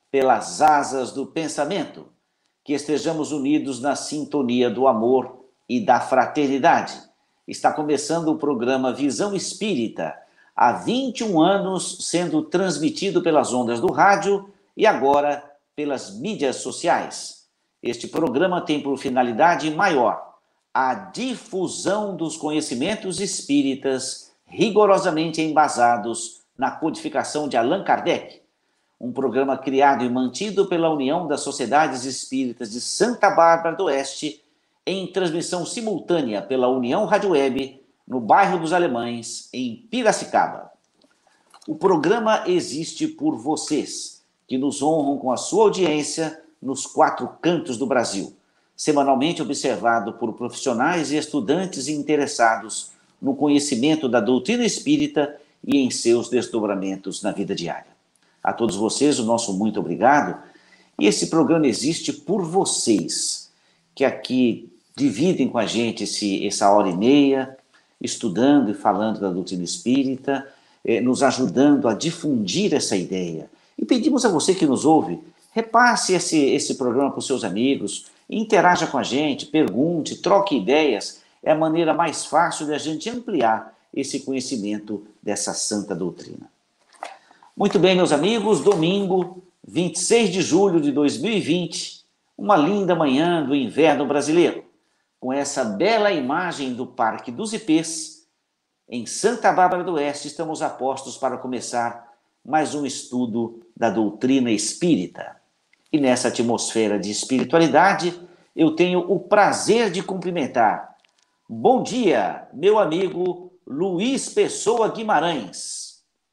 pelas asas do pensamento, que estejamos unidos na sintonia do amor e da fraternidade. Está começando o programa Visão Espírita, há 21 anos sendo transmitido pelas ondas do rádio e agora pelas mídias sociais. Este programa tem por finalidade maior a difusão dos conhecimentos espíritas rigorosamente embasados na codificação de Allan Kardec, um programa criado e mantido pela União das Sociedades Espíritas de Santa Bárbara do Oeste, em transmissão simultânea pela União Rádio Web, no bairro dos Alemães, em Piracicaba. O programa existe por vocês, que nos honram com a sua audiência nos 4 cantos do Brasil, semanalmente observado por profissionais e estudantes interessados no conhecimento da doutrina espírita e em seus desdobramentos na vida diária. A todos vocês, o nosso muito obrigado. E esse programa existe por vocês, que aqui dividem com a gente essa hora e meia, estudando e falando da doutrina espírita, nos ajudando a difundir essa ideia. E pedimos a você que nos ouve, repasse esse programa para os seus amigos, interaja com a gente, pergunte, troque ideias. É a maneira mais fácil de a gente ampliar esse conhecimento dessa santa doutrina. Muito bem, meus amigos, domingo, 26 de julho de 2020, uma linda manhã do inverno brasileiro, com essa bela imagem do Parque dos Ipês, em Santa Bárbara do Oeste, estamos a postos para começar mais um estudo da doutrina espírita. E nessa atmosfera de espiritualidade, eu tenho o prazer de cumprimentar. Bom dia, meu amigo Luiz Pessoa Guimarães.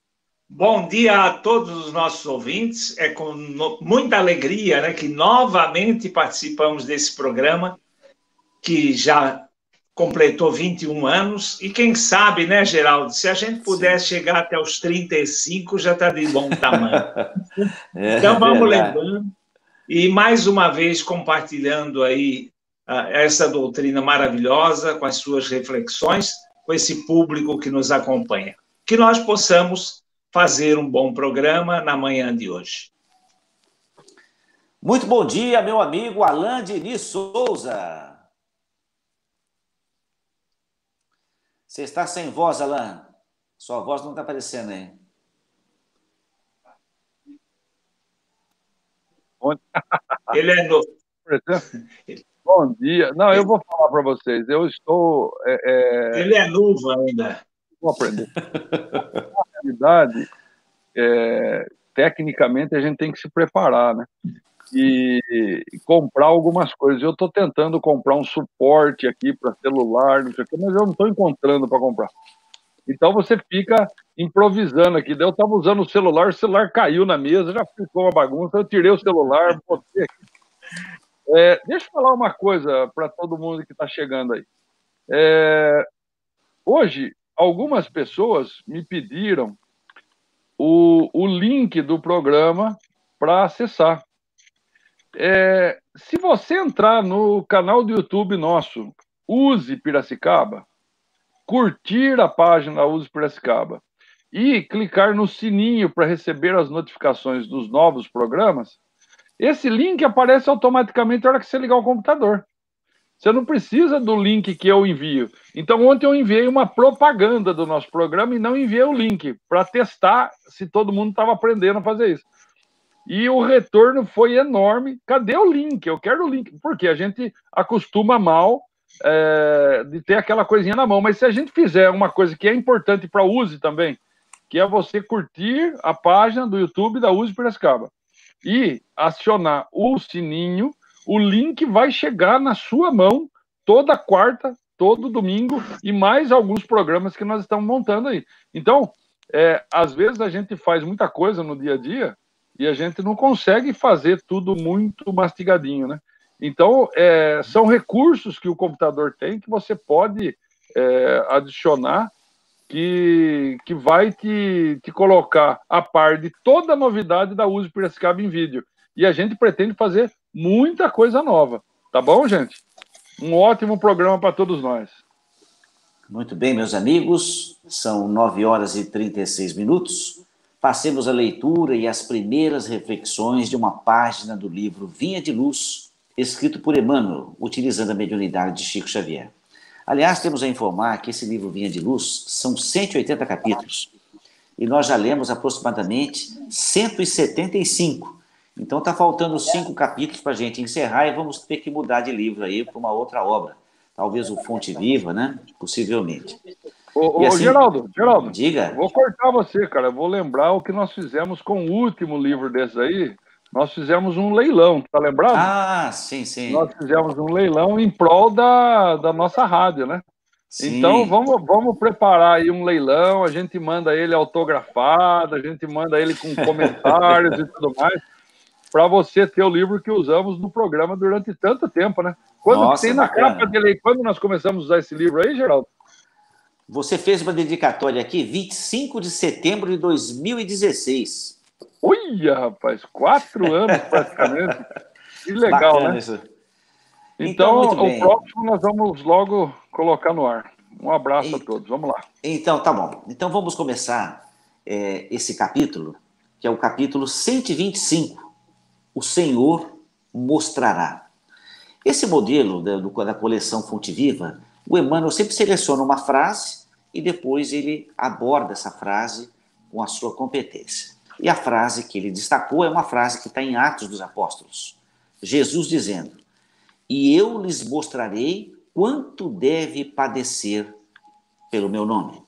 Bom dia a todos os nossos ouvintes. É com muita alegria, né, que novamente participamos desse programa, que já completou 21 anos. E quem sabe, né, Geraldo, se a gente pudesse chegar até os 35, já está de bom tamanho. Então, vamos lembrando. E, mais uma vez, compartilhando aí essa doutrina maravilhosa, com as suas reflexões, com esse público que nos acompanha. Que nós possamos fazer um bom programa na manhã de hoje. Muito bom dia, meu amigo Alain Diniz Souza. Você está sem voz, Alain. Sua voz não está aparecendo aí. Ele é novo. Bom dia. Não, eu vou falar para vocês. Eu estou... Ele é novo ainda. Vou aprender. Na realidade, tecnicamente, a gente tem que se preparar, né? E comprar algumas coisas. Eu estou tentando comprar um suporte aqui para celular, não sei o quê, mas eu não estou encontrando para comprar. Então, você fica improvisando aqui. Eu estava usando o celular caiu na mesa, já ficou uma bagunça, eu tirei o celular, botei aqui. Deixa eu falar uma coisa para todo mundo que está chegando aí. Hoje, algumas pessoas me pediram o link do programa para acessar. Se você entrar no canal do YouTube nosso, Use Piracicaba, curtir a página Use Piracicaba e clicar no sininho para receber as notificações dos novos programas, esse link aparece automaticamente na hora que você ligar o computador. Você não precisa do link que eu envio. Então, ontem eu enviei uma propaganda do nosso programa e não enviei o link para testar se todo mundo estava aprendendo a fazer isso. E o retorno foi enorme. Cadê o link? Eu quero o link. Porque a gente acostuma mal de ter aquela coisinha na mão. Mas se a gente fizer uma coisa que é importante para o Use também, que é você curtir a página do YouTube da Use Piracicaba e acionar o sininho, o link vai chegar na sua mão toda quarta, todo domingo e mais alguns programas que nós estamos montando aí. Então, às vezes a gente faz muita coisa no dia a dia e a gente não consegue fazer tudo muito mastigadinho, né? Então, são recursos que o computador tem que você pode adicionar que vai te colocar a par de toda a novidade da Use Piracicaba em vídeo. E a gente pretende fazer muita coisa nova. Tá bom, gente? Um ótimo programa para todos nós. Muito bem, meus amigos. São 9 horas e 36 minutos. passemos a leitura e as primeiras reflexões de uma página do livro Vinha de Luz, escrito por Emmanuel, utilizando a mediunidade de Chico Xavier. Aliás, temos a informar que esse livro Vinha de Luz são 180 capítulos, e nós já lemos aproximadamente 175. Então está faltando 5 capítulos para a gente encerrar e vamos ter que mudar de livro aí para uma outra obra. Talvez o Fonte Viva, né? Possivelmente. Assim, Geraldo, diga. Vou cortar você, cara. Eu vou lembrar o que nós fizemos com o último livro desse aí. Nós fizemos um leilão, tá lembrado? Ah, sim, sim. Nós fizemos um leilão em prol da nossa rádio, né? Sim. Então, vamos preparar aí um leilão, a gente manda ele autografado, a gente manda ele com comentários e tudo mais, para você ter o livro que usamos no programa durante tanto tempo, né? Quando tem na capa dele, quando nós começamos a usar esse livro aí, Geraldo? Você fez uma dedicatória aqui, 25 de setembro de 2016. Olha, rapaz, 4 anos praticamente. Que legal, bacana, né? Isso. Então o próximo nós vamos logo colocar no ar. Um abraço a todos, vamos lá. Então, tá bom. Então vamos começar esse capítulo, que é o capítulo 125. O Senhor mostrará. Esse modelo da coleção Fonte Viva, o Emmanuel sempre seleciona uma frase e depois ele aborda essa frase com a sua competência. E a frase que ele destacou é uma frase que está em Atos dos Apóstolos. Jesus dizendo: "E eu lhes mostrarei quanto deve padecer pelo meu nome."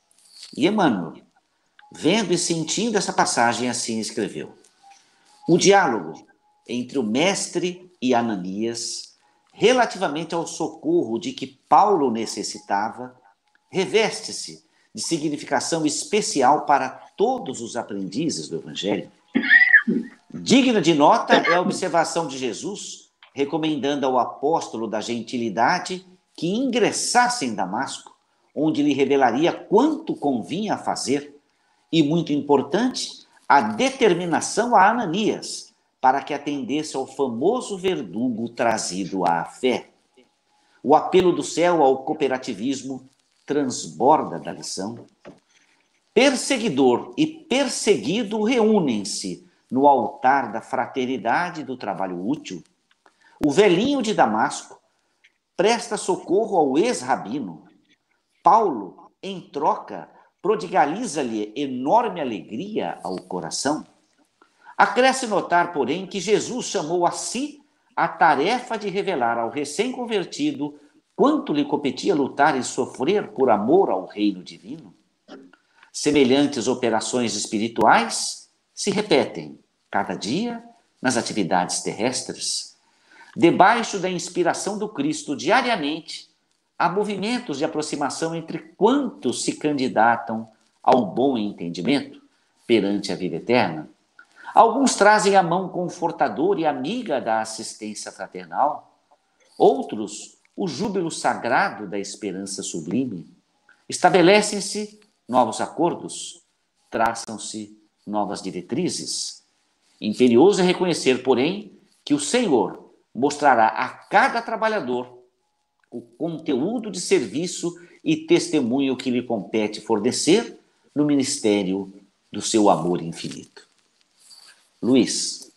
E Emmanuel, vendo e sentindo essa passagem, assim escreveu: "O diálogo entre o mestre e Ananias, relativamente ao socorro de que Paulo necessitava, reveste-se de significação especial para todos os aprendizes do Evangelho. Digna de nota é a observação de Jesus, recomendando ao apóstolo da gentilidade que ingressasse em Damasco, onde lhe revelaria quanto convinha fazer, e, muito importante, a determinação a Ananias para que atendesse ao famoso verdugo trazido à fé. O apelo do céu ao cooperativismo transborda da lição. Perseguidor e perseguido reúnem-se no altar da fraternidade e do trabalho útil. O velhinho de Damasco presta socorro ao ex-rabino. Paulo, em troca, prodigaliza-lhe enorme alegria ao coração. Acresce notar, porém, que Jesus chamou a si a tarefa de revelar ao recém-convertido quanto lhe competia lutar e sofrer por amor ao reino divino. Semelhantes operações espirituais se repetem cada dia nas atividades terrestres. Debaixo da inspiração do Cristo, diariamente, há movimentos de aproximação entre quantos se candidatam ao bom entendimento perante a vida eterna. Alguns trazem a mão confortadora e amiga da assistência fraternal, outros o júbilo sagrado da esperança sublime. Estabelecem-se novos acordos, traçam-se novas diretrizes. Imperioso é reconhecer, porém, que o Senhor mostrará a cada trabalhador o conteúdo de serviço e testemunho que lhe compete fornecer no ministério do seu amor infinito. Luiz.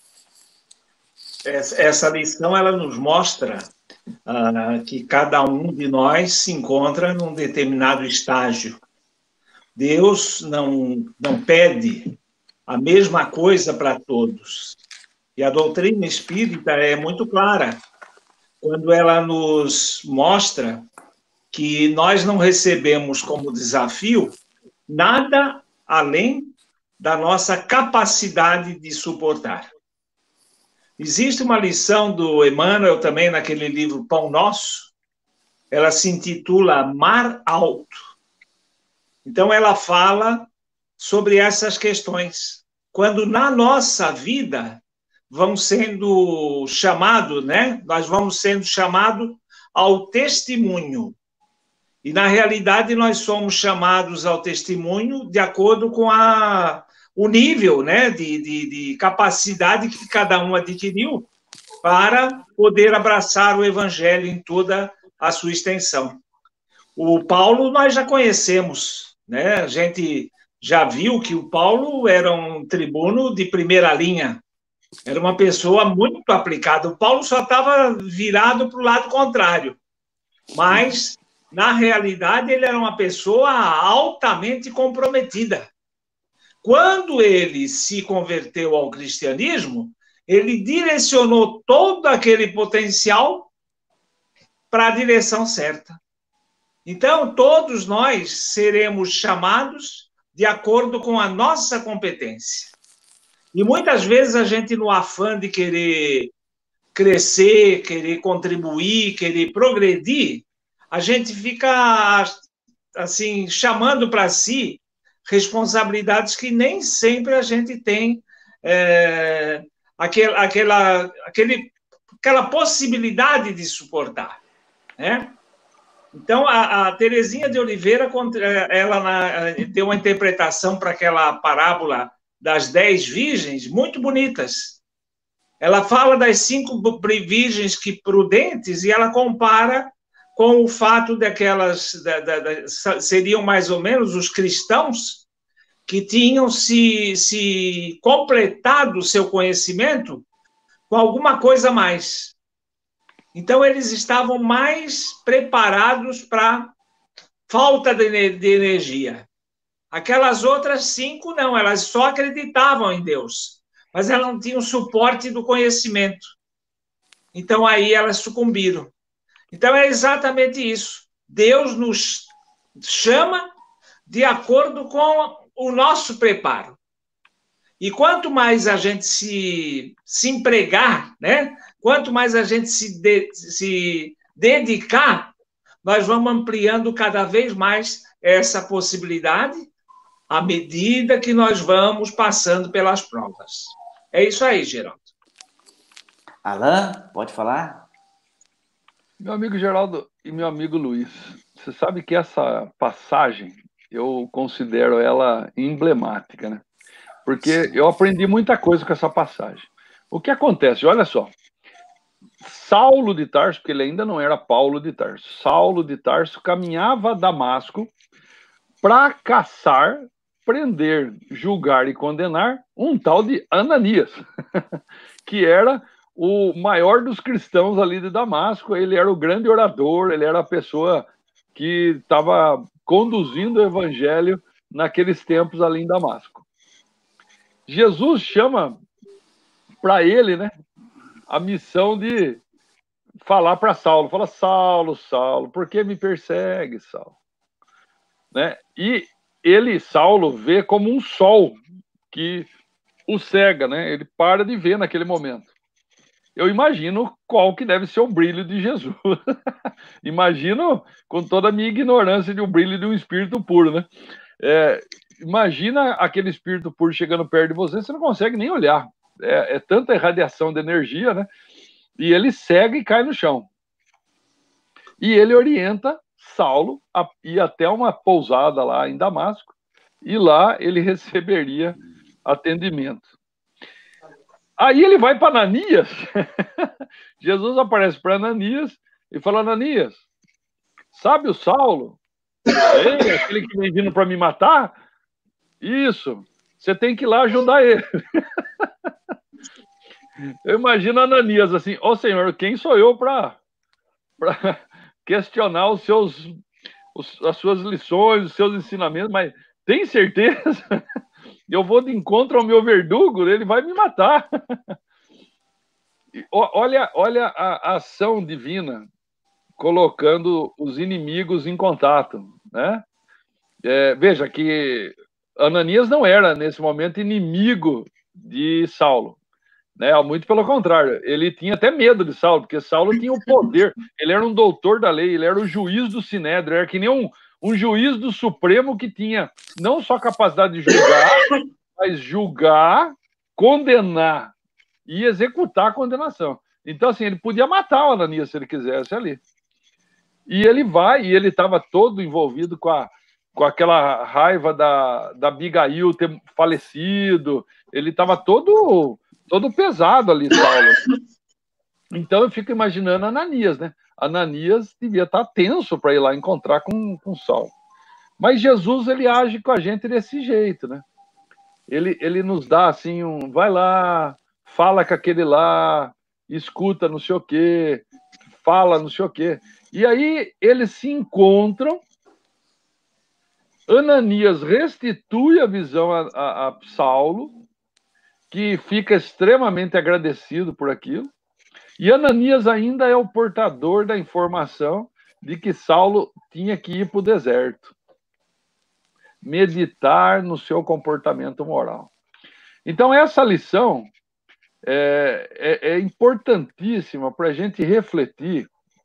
Essa lição ela nos mostra que cada um de nós se encontra num determinado estágio. Deus não pede a mesma coisa para todos. E a doutrina espírita é muito clara quando ela nos mostra que nós não recebemos como desafio nada além da nossa capacidade de suportar. Existe uma lição do Emmanuel também naquele livro Pão Nosso, ela se intitula Mar Alto. Então ela fala sobre essas questões. Quando na nossa vida vamos sendo chamados, né? Nós vamos sendo chamados ao testemunho. E na realidade nós somos chamados ao testemunho de acordo com o nível, né, de capacidade que cada um adquiriu para poder abraçar o Evangelho em toda a sua extensão. O Paulo nós já conhecemos, né? A gente já viu que o Paulo era um tribuno de primeira linha. Era uma pessoa muito aplicada. O Paulo só estava virado para o lado contrário. Mas, na realidade, ele era uma pessoa altamente comprometida. Quando ele se converteu ao cristianismo, ele direcionou todo aquele potencial para a direção certa. Então, todos nós seremos chamados de acordo com a nossa competência. E muitas vezes a gente, no afã de querer crescer, querer contribuir, querer progredir, a gente fica, assim, chamando para si responsabilidades que nem sempre a gente tem aquela possibilidade de suportar, né? Então, a Terezinha de Oliveira, ela deu uma interpretação para aquela parábola das 10 virgens muito bonitas. Ela fala das 5 virgens que prudentes e ela compara com o fato daquelas seriam mais ou menos os cristãos que tinham se completado o seu conhecimento com alguma coisa a mais. Então, eles estavam mais preparados para falta de energia. Aquelas outras 5, não, elas só acreditavam em Deus, mas elas não tinham suporte do conhecimento. Então, aí elas sucumbiram. Então, é exatamente isso. Deus nos chama de acordo com o nosso preparo. E quanto mais a gente se empregar, né? Quanto mais a gente se dedicar, nós vamos ampliando cada vez mais essa possibilidade à medida que nós vamos passando pelas provas. É isso aí, Geraldo. Alain, pode falar? Meu amigo Geraldo e meu amigo Luiz, você sabe que essa passagem, eu considero ela emblemática, né? Porque eu aprendi muita coisa com essa passagem. O que acontece? Olha só. Saulo de Tarso, porque ele ainda não era Paulo de Tarso, Saulo de Tarso caminhava a Damasco para caçar, prender, julgar e condenar um tal de Ananias, que era o maior dos cristãos ali de Damasco. Ele era o grande orador, ele era a pessoa que estava conduzindo o evangelho naqueles tempos ali em Damasco. Jesus chama para ele, né, a missão de falar para Saulo. Fala, Saulo, Saulo, por que me persegue, Saulo? Né? E ele, Saulo, vê como um sol que o cega, né? Ele para de ver naquele momento. Eu imagino qual que deve ser o brilho de Jesus. Imagino, com toda a minha ignorância, de um brilho de um espírito puro, né? Imagina aquele espírito puro chegando perto de você, você não consegue nem olhar. É tanta irradiação de energia, né? E ele cega e cai no chão. E ele orienta Saulo a ir até uma pousada lá em Damasco, e lá ele receberia atendimento. Aí ele vai para Ananias. Jesus aparece para Ananias e fala, Ananias, sabe o Saulo? Ei, aquele que vem vindo para me matar? Isso, você tem que ir lá ajudar ele. Eu imagino Ananias assim, ó Senhor, quem sou eu para questionar as suas lições, os seus ensinamentos, mas tem certeza? Eu vou de encontro ao meu verdugo, ele vai me matar. Olha a ação divina colocando os inimigos em contato, né? Veja que Ananias não era, nesse momento, inimigo de Saulo, né? Muito pelo contrário, ele tinha até medo de Saulo, porque Saulo tinha o poder, ele era um doutor da lei, ele era o juiz do Sinédrio, era que nem um juiz do Supremo que tinha não só capacidade de julgar, mas julgar, condenar e executar a condenação. Então, assim, ele podia matar o Ananias se ele quisesse ali. E ele vai, e ele estava todo envolvido com aquela raiva da Abigail ter falecido, ele estava todo pesado ali, Saulo. Então eu fico imaginando Ananias, né? Ananias devia estar tenso para ir lá encontrar com Saulo. Mas Jesus, ele age com a gente desse jeito, né? Ele nos dá assim vai lá, fala com aquele lá, escuta não sei o quê, fala não sei o quê. E aí eles se encontram, Ananias restitui a visão a Saulo, que fica extremamente agradecido por aquilo, e Ananias ainda é o portador da informação de que Saulo tinha que ir para o deserto, meditar no seu comportamento moral. Então, essa lição é importantíssima para a gente refletir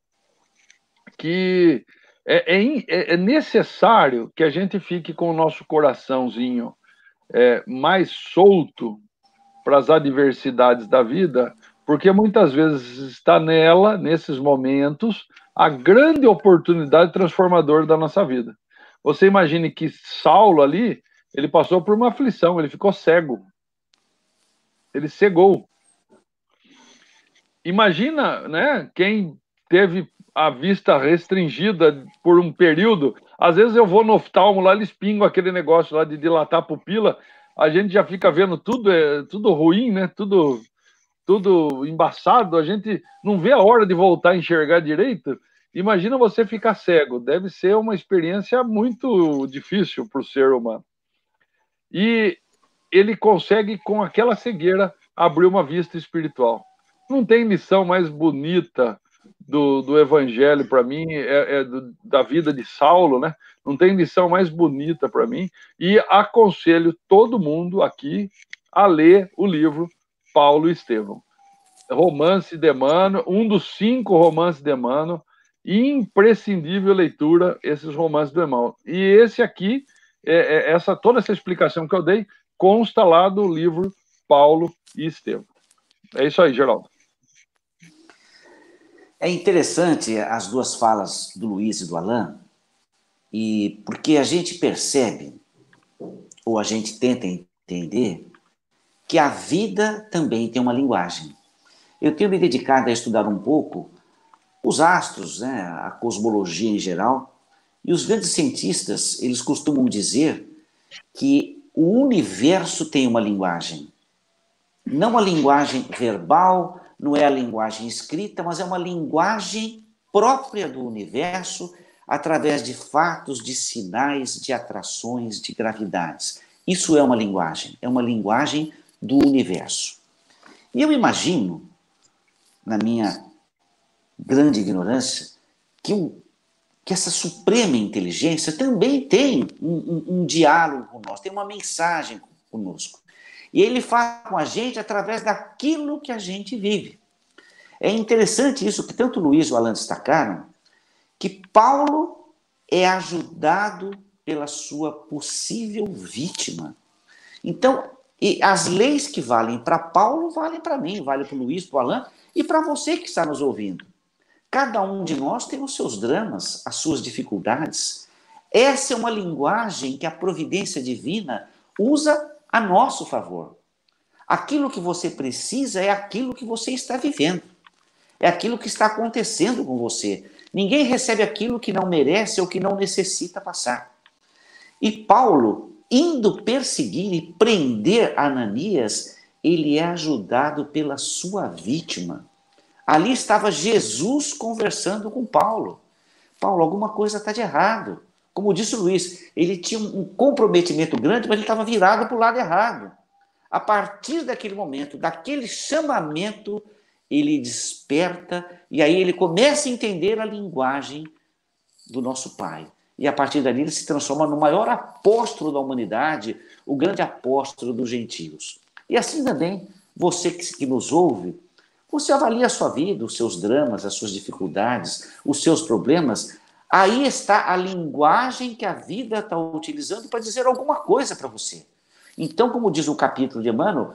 que é necessário que a gente fique com o nosso coraçãozinho mais solto para as adversidades da vida, porque muitas vezes está nesses momentos, a grande oportunidade transformadora da nossa vida. Você imagine que Saulo ali, ele passou por uma aflição, ele ficou cego. Ele cegou. Imagina, né, quem teve a vista restringida por um período. Às vezes eu vou no oftalmo lá, eles pingam aquele negócio lá de dilatar a pupila, a gente já fica vendo tudo ruim, né? Tudo embaçado, a gente não vê a hora de voltar a enxergar direito. Imagina você ficar cego, deve ser uma experiência muito difícil para o ser humano. E ele consegue, com aquela cegueira, abrir uma vista espiritual. Não tem lição mais bonita do evangelho para mim, da vida de Saulo, né? Não tem lição mais bonita para mim, e aconselho todo mundo aqui a ler o livro Paulo e Estevão. Romance de Emmanuel, um dos 5 romances de Emmanuel, imprescindível leitura, esses romances do Emmanuel. E esse aqui, toda essa explicação que eu dei, consta lá do livro Paulo e Estevão. É isso aí, Geraldo. É interessante as duas falas do Luiz e do Alain, porque a gente percebe, ou a gente tenta entender, que a vida também tem uma linguagem. Eu tenho me dedicado a estudar um pouco os astros, né, a cosmologia em geral, e os grandes cientistas, eles costumam dizer que o universo tem uma linguagem. Não a linguagem verbal, não é a linguagem escrita, mas é uma linguagem própria do universo através de fatos, de sinais, de atrações, de gravidades. Isso é uma linguagem do universo. E eu imagino, na minha grande ignorância, que essa suprema inteligência também tem um diálogo conosco, tem uma mensagem conosco. E ele fala com a gente através daquilo que a gente vive. É interessante isso que tanto o Luiz e o Alain destacaram, que Paulo é ajudado pela sua possível vítima. Então, as leis que valem para Paulo valem para mim, valem para o Luiz, para o Alain e para você que está nos ouvindo. Cada um de nós tem os seus dramas, as suas dificuldades. Essa é uma linguagem que a providência divina usa a nosso favor. Aquilo que você precisa é aquilo que você está vivendo. É aquilo que está acontecendo com você. Ninguém recebe aquilo que não merece ou que não necessita passar. E Paulo, indo perseguir e prender Ananias, ele é ajudado pela sua vítima. Ali estava Jesus conversando com Paulo. Paulo, alguma coisa está de errado. Como disse o Luiz, ele tinha um comprometimento grande, mas ele estava virado para o lado errado. A partir daquele momento, daquele chamamento, ele desperta e aí ele começa a entender a linguagem do nosso Pai. E a partir dali ele se transforma no maior apóstolo da humanidade, o grande apóstolo dos gentios. E assim também, você que nos ouve, você avalia a sua vida, os seus dramas, as suas dificuldades, os seus problemas. Aí está a linguagem que a vida está utilizando para dizer alguma coisa para você. Então, como diz o capítulo de Emmanuel,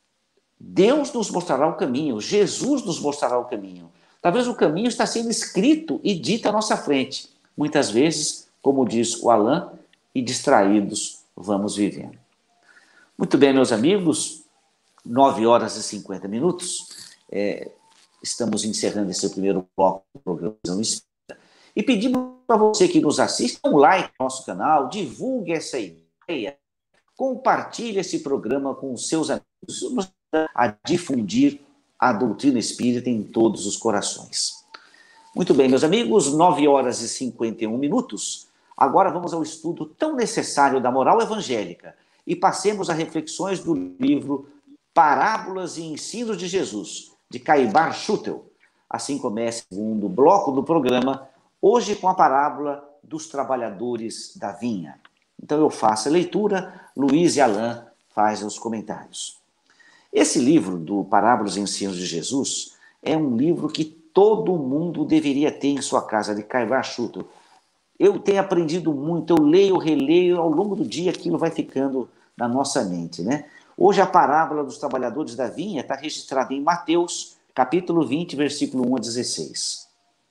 Deus nos mostrará o caminho, Jesus nos mostrará o caminho. Talvez o caminho está sendo escrito e dito à nossa frente. Muitas vezes, como diz o Alain, e distraídos vamos vivendo. Muito bem, meus amigos, 9h50. Estamos encerrando esse primeiro bloco do programa Visão Espírita e pedimos para você que nos assiste, dê um like no nosso canal, divulgue essa ideia, compartilhe esse programa com os seus amigos, nos ajuda a difundir a doutrina espírita em todos os corações. Muito bem, meus amigos, 9 horas e 51 minutos. Agora vamos ao estudo tão necessário da moral evangélica e passemos a reflexões do livro Parábolas e Ensinos de Jesus, de Caibar Schutel. Assim começa o segundo bloco do programa, hoje com a parábola dos trabalhadores da vinha. Então eu faço a leitura, Luiz e Alain fazem os comentários. Esse livro do Parábolas e Ensinos de Jesus é um livro que todo mundo deveria ter em sua casa, de Caibar Schutel. Eu tenho aprendido muito, eu leio, releio, ao longo do dia aquilo vai ficando na nossa mente, né? Hoje a parábola dos trabalhadores da vinha está registrada em Mateus, capítulo 20, versículo 1 a 16.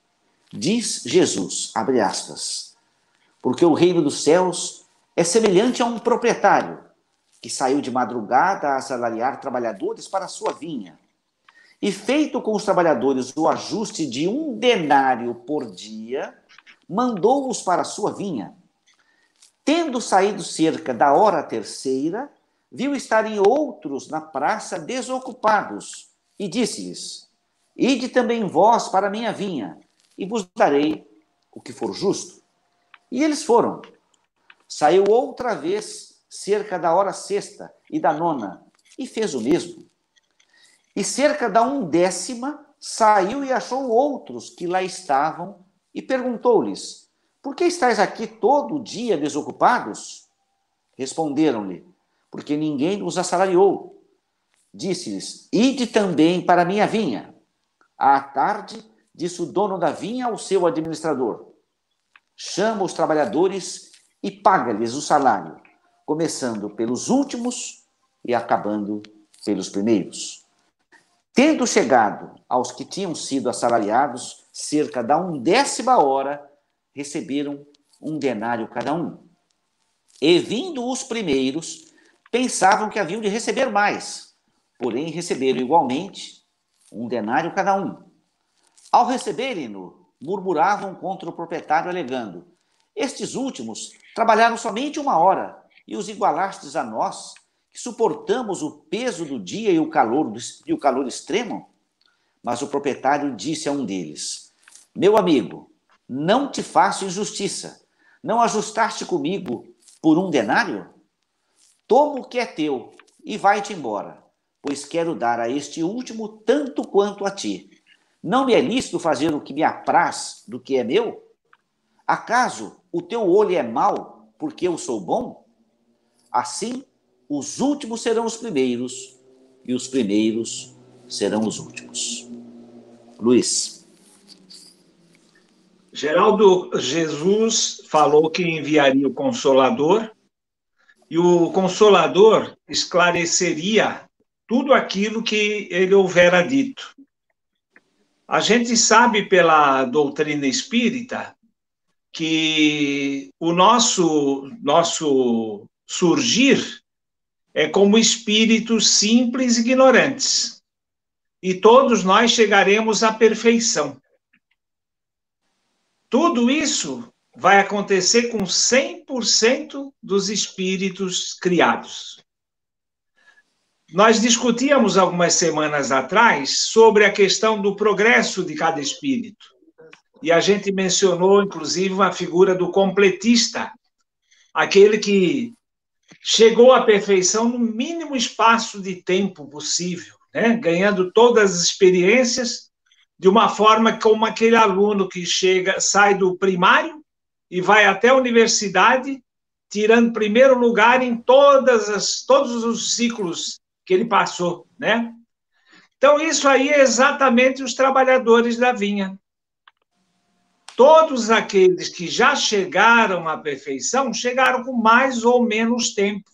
Diz Jesus, abre aspas, porque o reino dos céus é semelhante a um proprietário que saiu de madrugada a assalariar trabalhadores para a sua vinha. E feito com os trabalhadores o ajuste de 1 denário por dia, mandou-os para a sua vinha. Tendo saído cerca da hora terceira, viu estarem outros na praça desocupados, e disse-lhes, ide também vós para a minha vinha, e vos darei o que for justo. E eles foram. Saiu outra vez, cerca da hora sexta e da nona, e fez o mesmo. E cerca da 1/10 saiu e achou outros que lá estavam, e perguntou-lhes, por que estáis aqui todo o dia desocupados? Responderam-lhe, porque ninguém os assalariou. Disse-lhes, ide também para a minha vinha. À tarde, disse o dono da vinha ao seu administrador, chama os trabalhadores e paga-lhes o salário, começando pelos últimos e acabando pelos primeiros. Tendo chegado aos que tinham sido assalariados, cerca da 1/10 hora, receberam 1 denário cada um. E vindo os primeiros, pensavam que haviam de receber mais, porém receberam igualmente 1 denário cada um. Ao receberem-no, murmuravam contra o proprietário, alegando, estes últimos trabalharam somente 1 hora, e os igualastes a nós, que suportamos o peso do dia e o calor extremo? Mas o proprietário disse a um deles, meu amigo, não te faço injustiça. Não ajustaste comigo por 1 denário? Toma o que é teu e vai-te embora, pois quero dar a este último tanto quanto a ti. Não me é lícito fazer o que me apraz do que é meu? Acaso o teu olho é mau porque eu sou bom? Assim, os últimos serão os primeiros e os primeiros serão os últimos. Luiz. Geraldo, Jesus falou que enviaria o Consolador, e o Consolador esclareceria tudo aquilo que ele houvera dito. A gente sabe pela doutrina espírita que o nosso surgir é como espíritos simples e ignorantes, e todos nós chegaremos à perfeição. Tudo isso vai acontecer com 100% dos espíritos criados. Nós discutíamos algumas semanas atrás sobre a questão do progresso de cada espírito. E a gente mencionou, inclusive, uma figura do completista, aquele que chegou à perfeição no mínimo espaço de tempo possível, né? Ganhando todas as experiências de uma forma como aquele aluno que sai do primário e vai até a universidade, tirando primeiro lugar em todos os ciclos que ele passou, né? Então, isso aí é exatamente os trabalhadores da vinha. Todos aqueles que já chegaram à perfeição, chegaram com mais ou menos tempo.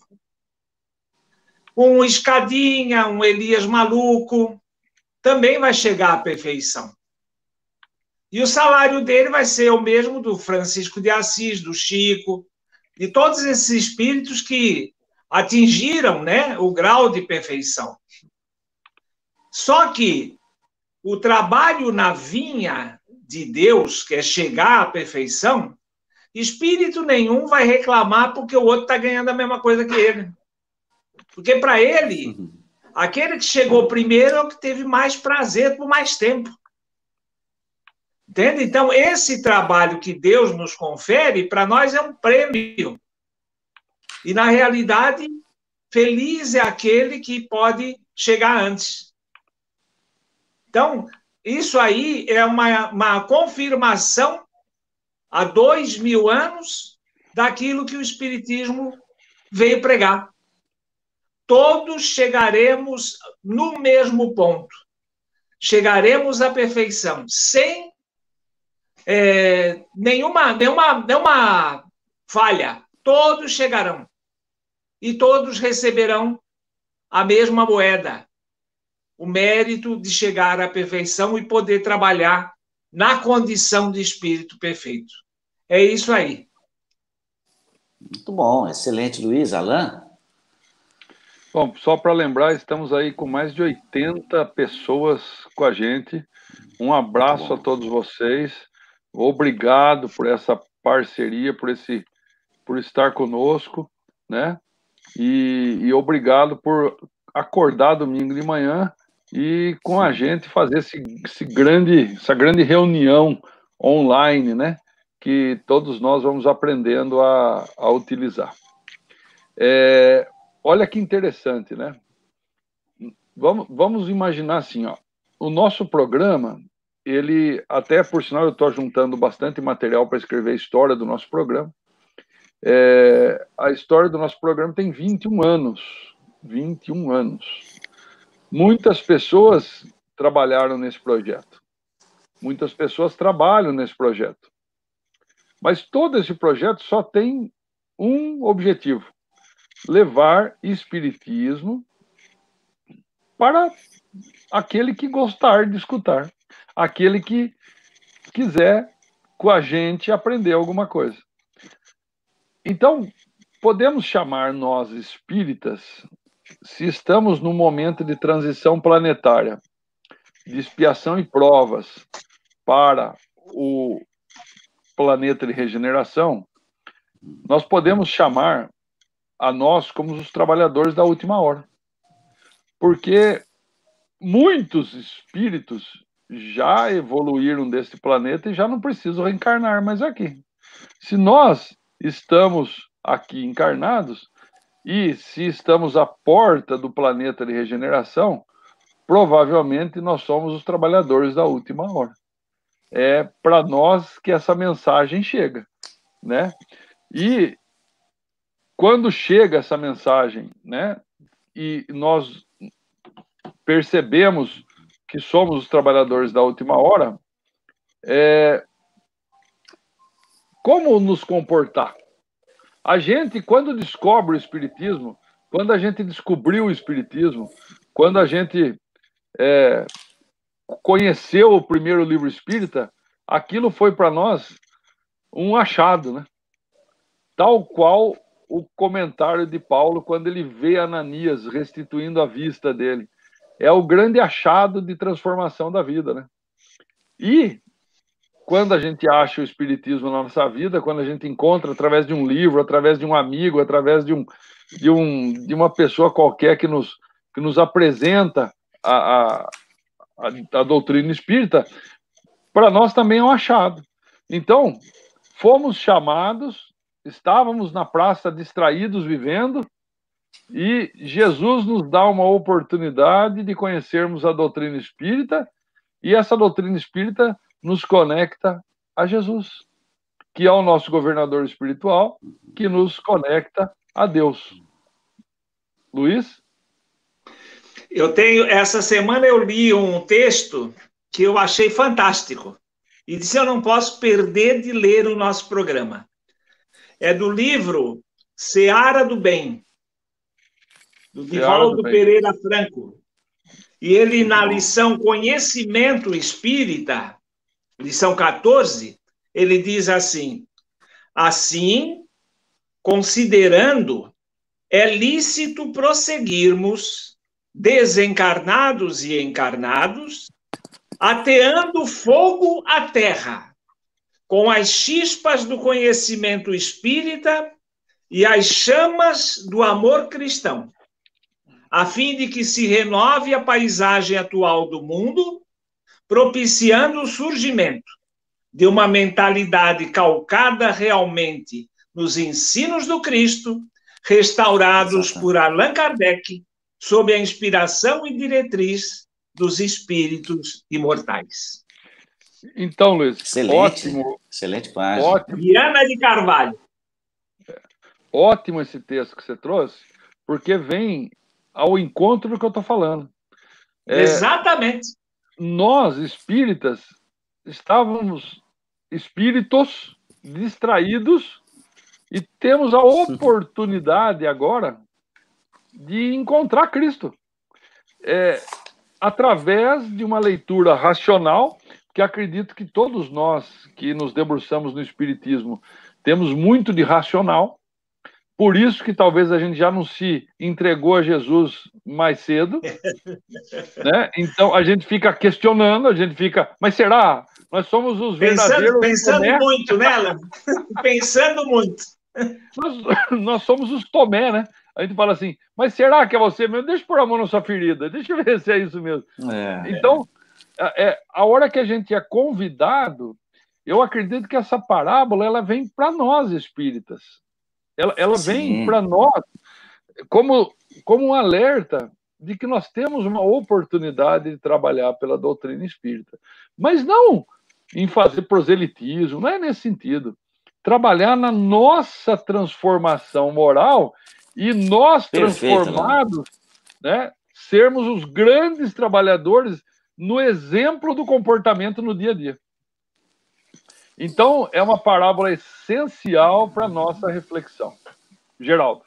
Um Escadinha, um Elias maluco, também vai chegar à perfeição. E o salário dele vai ser o mesmo do Francisco de Assis, do Chico, de todos esses espíritos que atingiram, né, o grau de perfeição. Só que o trabalho na vinha de Deus, que é chegar à perfeição, espírito nenhum vai reclamar porque o outro está ganhando a mesma coisa que ele. Porque para ele, aquele que chegou primeiro é o que teve mais prazer por mais tempo. Entende? Então, esse trabalho que Deus nos confere, para nós é um prêmio. E, na realidade, feliz é aquele que pode chegar antes. Então, isso aí é uma confirmação há 2000 anos daquilo que o Espiritismo veio pregar. Todos chegaremos no mesmo ponto. Chegaremos à perfeição, sem nenhuma falha. Todos chegarão. E todos receberão a mesma moeda. O mérito de chegar à perfeição e poder trabalhar na condição de espírito perfeito. É isso aí. Muito bom, excelente, Luiz. Alain? Bom, só para lembrar, estamos aí com mais de 80 pessoas com a gente. Um abraço a todos vocês. Obrigado por essa parceria, por estar conosco, né? E obrigado por acordar domingo de manhã e com a gente fazer essa grande reunião online, né? Que todos nós vamos aprendendo a utilizar. Olha que interessante, né? Vamos imaginar assim, ó. O nosso programa, ele, até por sinal, eu estou juntando bastante material para escrever a história do nosso programa. A história do nosso programa tem 21 anos. 21 anos. Muitas pessoas trabalharam nesse projeto. Muitas pessoas trabalham nesse projeto. Mas todo esse projeto só tem um objetivo: levar espiritismo para aquele que gostar de escutar, aquele que quiser com a gente aprender alguma coisa. Então, podemos chamar nós espíritas, se estamos num momento de transição planetária, de expiação e provas para o planeta de regeneração, nós podemos chamar a nós como os trabalhadores da última hora. Porque muitos espíritos já evoluíram desse planeta e já não precisam reencarnar mais aqui. Se nós estamos aqui encarnados e se estamos à porta do planeta de regeneração, provavelmente nós somos os trabalhadores da última hora. É para nós que essa mensagem chega, né? E quando chega essa mensagem, né, e nós percebemos que somos os trabalhadores da última hora, como nos comportar? A gente, quando descobre o Espiritismo, quando a gente descobriu o Espiritismo, quando a gente conheceu o primeiro livro espírita, aquilo foi para nós um achado, né? Tal qual o comentário de Paulo quando ele vê Ananias restituindo a vista dele. É o grande achado de transformação da vida, né? E quando a gente acha o Espiritismo na nossa vida, quando a gente encontra através de um livro, através de um amigo, através de uma pessoa qualquer que nos apresenta a doutrina espírita, para nós também é um achado. Então, fomos chamados, estávamos na praça distraídos vivendo, e Jesus nos dá uma oportunidade de conhecermos a doutrina espírita, e essa doutrina espírita nos conecta a Jesus, que é o nosso governador espiritual, que nos conecta a Deus. Luiz? Essa semana eu li um texto que eu achei fantástico, e disse: eu não posso perder de ler o nosso programa. É do livro Seara do Bem, do Divaldo Pereira Franco. E ele, na lição Conhecimento Espírita, lição 14, ele diz assim: assim, considerando, é lícito prosseguirmos, desencarnados e encarnados, ateando fogo à terra, com as chispas do conhecimento espírita e as chamas do amor cristão, a fim de que se renove a paisagem atual do mundo, propiciando o surgimento de uma mentalidade calcada realmente nos ensinos do Cristo, restaurados por Allan Kardec, sob a inspiração e diretriz dos espíritos imortais. Então, Luiz, excelente página. Ótimo. Diana de Carvalho. Ótimo esse texto que você trouxe, porque vem ao encontro do que eu estou falando. Exatamente. Nós, espíritas, estávamos espíritos distraídos e temos a oportunidade agora de encontrar Cristo. Através de uma leitura racional, que acredito que todos nós que nos debruçamos no Espiritismo temos muito de racional, por isso que talvez a gente já não se entregou a Jesus mais cedo, né? Então a gente fica questionando, a gente fica, mas será? Nós somos os verdadeiros... Pensando muito, né, Alan? Pensando muito. Nós somos os Tomé, né? A gente fala assim, mas será que é você mesmo? Deixa eu pôr a mão na sua ferida, deixa eu ver se é isso mesmo. Então, a hora que a gente é convidado, eu acredito que essa parábola ela vem para nós espíritas. Ela vem para nós como um alerta de que nós temos uma oportunidade de trabalhar pela doutrina espírita. Mas não em fazer proselitismo, não é nesse sentido. Trabalhar na nossa transformação moral e nós, transformados, né, sermos os grandes trabalhadores no exemplo do comportamento no dia a dia. Então, é uma parábola essencial para a nossa reflexão. Geraldo.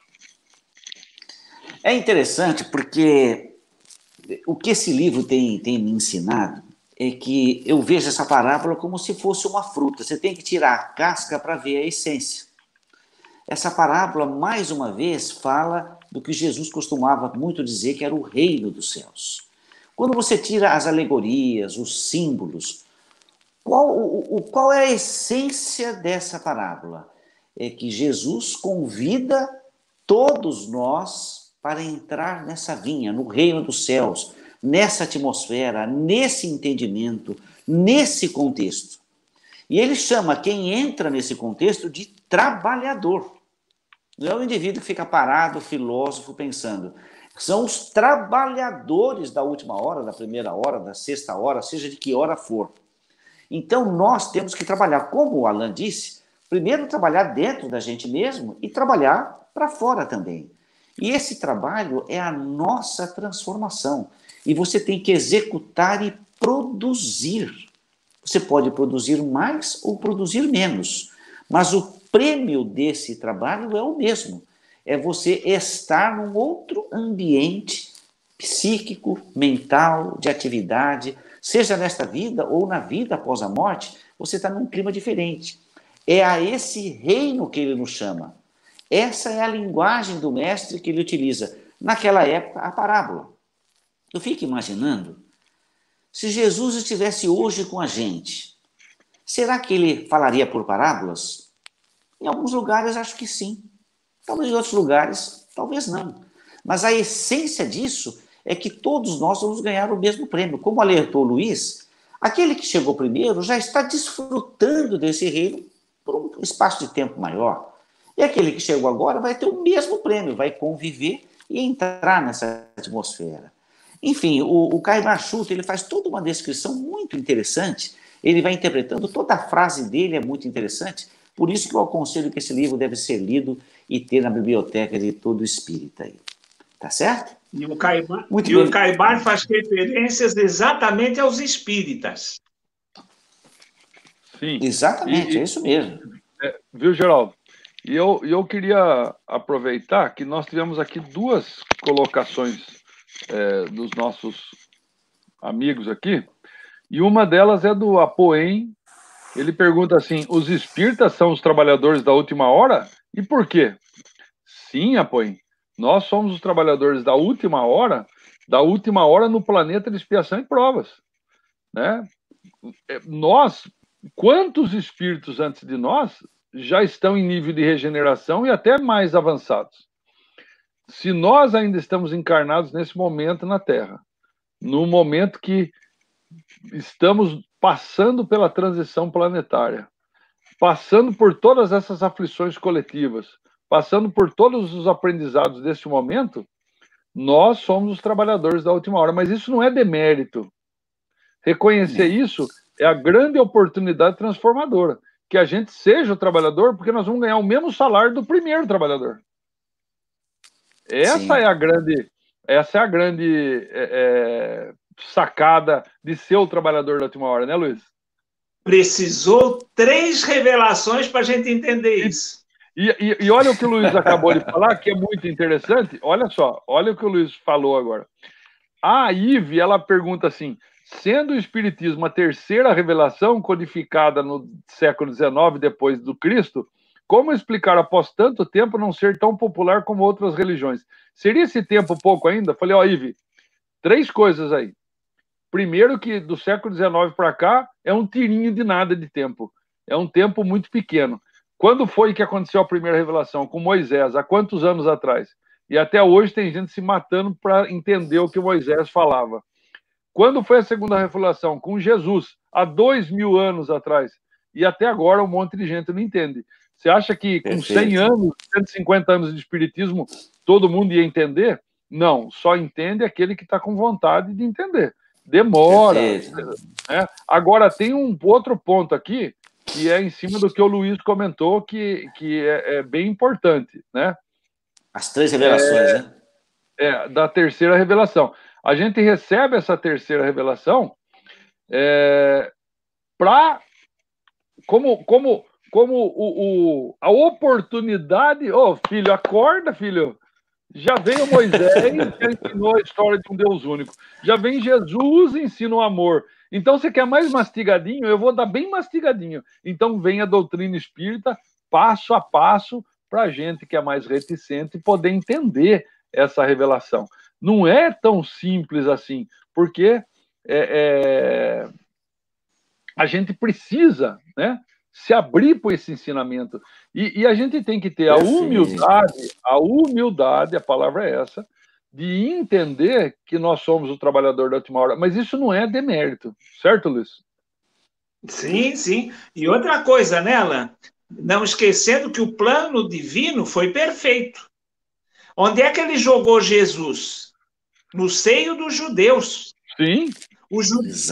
É interessante porque o que esse livro tem me ensinado é que eu vejo essa parábola como se fosse uma fruta. Você tem que tirar a casca para ver a essência. Essa parábola, mais uma vez, fala do que Jesus costumava muito dizer, que era o reino dos céus. Quando você tira as alegorias, os símbolos, qual é a essência dessa parábola? É que Jesus convida todos nós para entrar nessa vinha, no reino dos céus, nessa atmosfera, nesse entendimento, nesse contexto. E ele chama quem entra nesse contexto de trabalhador. Não é o indivíduo que fica parado, filósofo, pensando. São os trabalhadores da última hora, da primeira hora, da sexta hora, seja de que hora for. Então, nós temos que trabalhar, como o Alan disse, primeiro trabalhar dentro da gente mesmo e trabalhar para fora também. E esse trabalho é a nossa transformação. E você tem que executar e produzir. Você pode produzir mais ou produzir menos, mas o prêmio desse trabalho é o mesmo. É você estar num outro ambiente psíquico, mental, de atividade, seja nesta vida ou na vida após a morte, você está num clima diferente. É a esse reino que ele nos chama. Essa é a linguagem do mestre que ele utiliza. Naquela época, a parábola. Eu fico imaginando, se Jesus estivesse hoje com a gente, será que ele falaria por parábolas? Em alguns lugares, acho que sim. Talvez em outros lugares, talvez não. Mas a essência disso é que todos nós vamos ganhar o mesmo prêmio. Como alertou o Luiz, aquele que chegou primeiro já está desfrutando desse reino por um espaço de tempo maior. E aquele que chegou agora vai ter o mesmo prêmio, vai conviver e entrar nessa atmosfera. Enfim, o Caimar Schulte, ele faz toda uma descrição muito interessante, ele vai interpretando, toda a frase dele é muito interessante, por isso que eu aconselho que esse livro deve ser lido e ter na biblioteca de todo espírita aí. Tá certo? E o Caimar faz referências exatamente aos espíritas. Sim. Exatamente, é isso mesmo. Viu, Geraldo? E eu queria aproveitar que nós tivemos aqui duas colocações dos nossos amigos aqui, e uma delas é do Apoem. Ele pergunta assim, os espíritas são os trabalhadores da última hora? E por quê? Sim, Apoem, nós somos os trabalhadores da última hora no planeta de expiação e provas. né? Nós, quantos espíritos antes de nós já estão em nível de regeneração e até mais avançados? Se nós ainda estamos encarnados nesse momento na Terra, no momento que estamos passando pela transição planetária, passando por todas essas aflições coletivas, passando por todos os aprendizados desse momento, nós somos os trabalhadores da última hora. Mas isso não é demérito. Reconhecer isso é a grande oportunidade transformadora. Que a gente seja o trabalhador, porque nós vamos ganhar o mesmo salário do primeiro trabalhador. Essa é a grande sacada de ser o trabalhador da última hora, né, Luiz? Precisou 3 revelações para a gente entender isso. E olha o que o Luiz acabou de falar, que é muito interessante. Olha só, olha o que o Luiz falou agora. A Ive, ela pergunta assim, sendo o Espiritismo a terceira revelação codificada no século XIX, depois do Cristo, como explicar após tanto tempo não ser tão popular como outras religiões? Seria esse tempo pouco ainda? Falei, ó, Ive, 3 coisas aí. Primeiro que do século XIX para cá é um tirinho de nada de tempo. É um tempo muito pequeno. Quando foi que aconteceu a primeira revelação? Com Moisés, há quantos anos atrás? E até hoje tem gente se matando para entender o que Moisés falava. Quando foi a segunda revelação? Com Jesus, há 2000 anos atrás. E até agora um monte de gente não entende. Você acha que com 100 anos, 150 anos de espiritismo, todo mundo ia entender? Não, só entende aquele que está com vontade de entender. Demora. Né? Agora, tem um outro ponto aqui, que é em cima do que o Luiz comentou, que é bem importante. Né? As 3 revelações, né? Da terceira revelação. A gente recebe essa terceira revelação como a oportunidade. Ô, filho, acorda, filho. Já veio Moisés, já ensinou a história de um Deus único. Já vem Jesus, ensina o amor. Então, você quer mais mastigadinho? Eu vou dar bem mastigadinho. Então, vem a doutrina espírita, passo a passo, para a gente que é mais reticente poder entender essa revelação. Não é tão simples assim, porque a gente precisa, né, se abrir por esse ensinamento. E a gente tem que ter a humildade, a palavra é essa, de entender que nós somos o trabalhador da última hora. Mas isso não é demérito, certo, Luiz? Sim, sim. E outra coisa, né, Alan? Não esquecendo que o plano divino foi perfeito. Onde é que ele jogou Jesus? No seio dos judeus. Sim. Os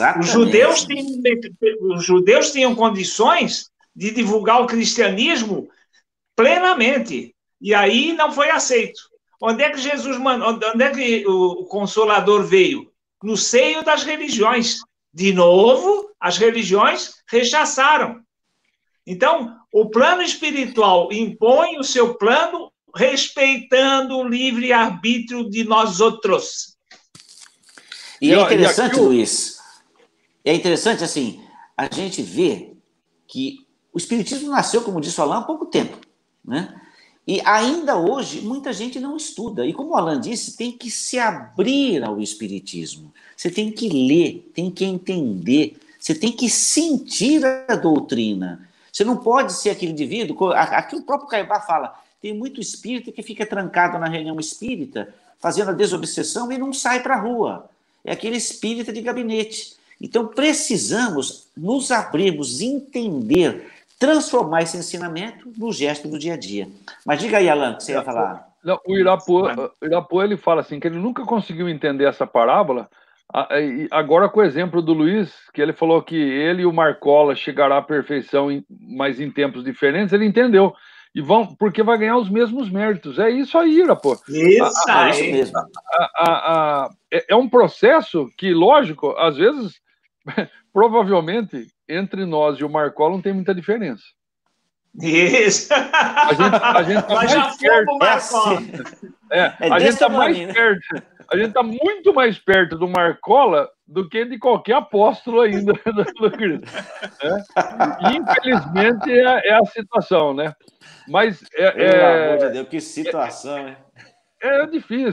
judeus tinham condições de divulgar o cristianismo plenamente. E aí não foi aceito. Onde é que Jesus mandou? Onde é que o Consolador veio? No seio das religiões. De novo, as religiões rechaçaram. Então, o plano espiritual impõe o seu plano respeitando o livre-arbítrio de nós outros. E é interessante, Luiz, é interessante, assim, a gente vê que o Espiritismo nasceu, como disse o Alan, há pouco tempo, né? E ainda hoje, muita gente não estuda. E como o Alan disse, tem que se abrir ao Espiritismo. Você tem que ler, tem que entender, você tem que sentir a doutrina. Você não pode ser aquele indivíduo, aqui o próprio Caibá fala, tem muito espírita que fica trancado na reunião espírita, fazendo a desobsessão e não sai para a rua. É aquele espírita de gabinete. Então, precisamos nos abrirmos, entender, transformar esse ensinamento no gesto do dia a dia. Mas diga aí, Alan, o que você ia falar? Não, o Irapô, ele fala assim, que ele nunca conseguiu entender essa parábola. Agora, com o exemplo do Luiz, que ele falou que ele e o Marcola chegará à perfeição, mas em tempos diferentes, ele entendeu. Porque vai ganhar os mesmos méritos. É isso aí, Irapô. Isso mesmo. É um processo que, lógico, às vezes, provavelmente, entre nós e o Marcola não tem muita diferença. Isso. A gente tá mais perto. A gente está mais perto. A gente está muito mais perto do Marcola do que de qualquer apóstolo ainda do Cristo. E, infelizmente, é a situação, né? Mas pelo amor de Deus, que situação, hein? É difícil.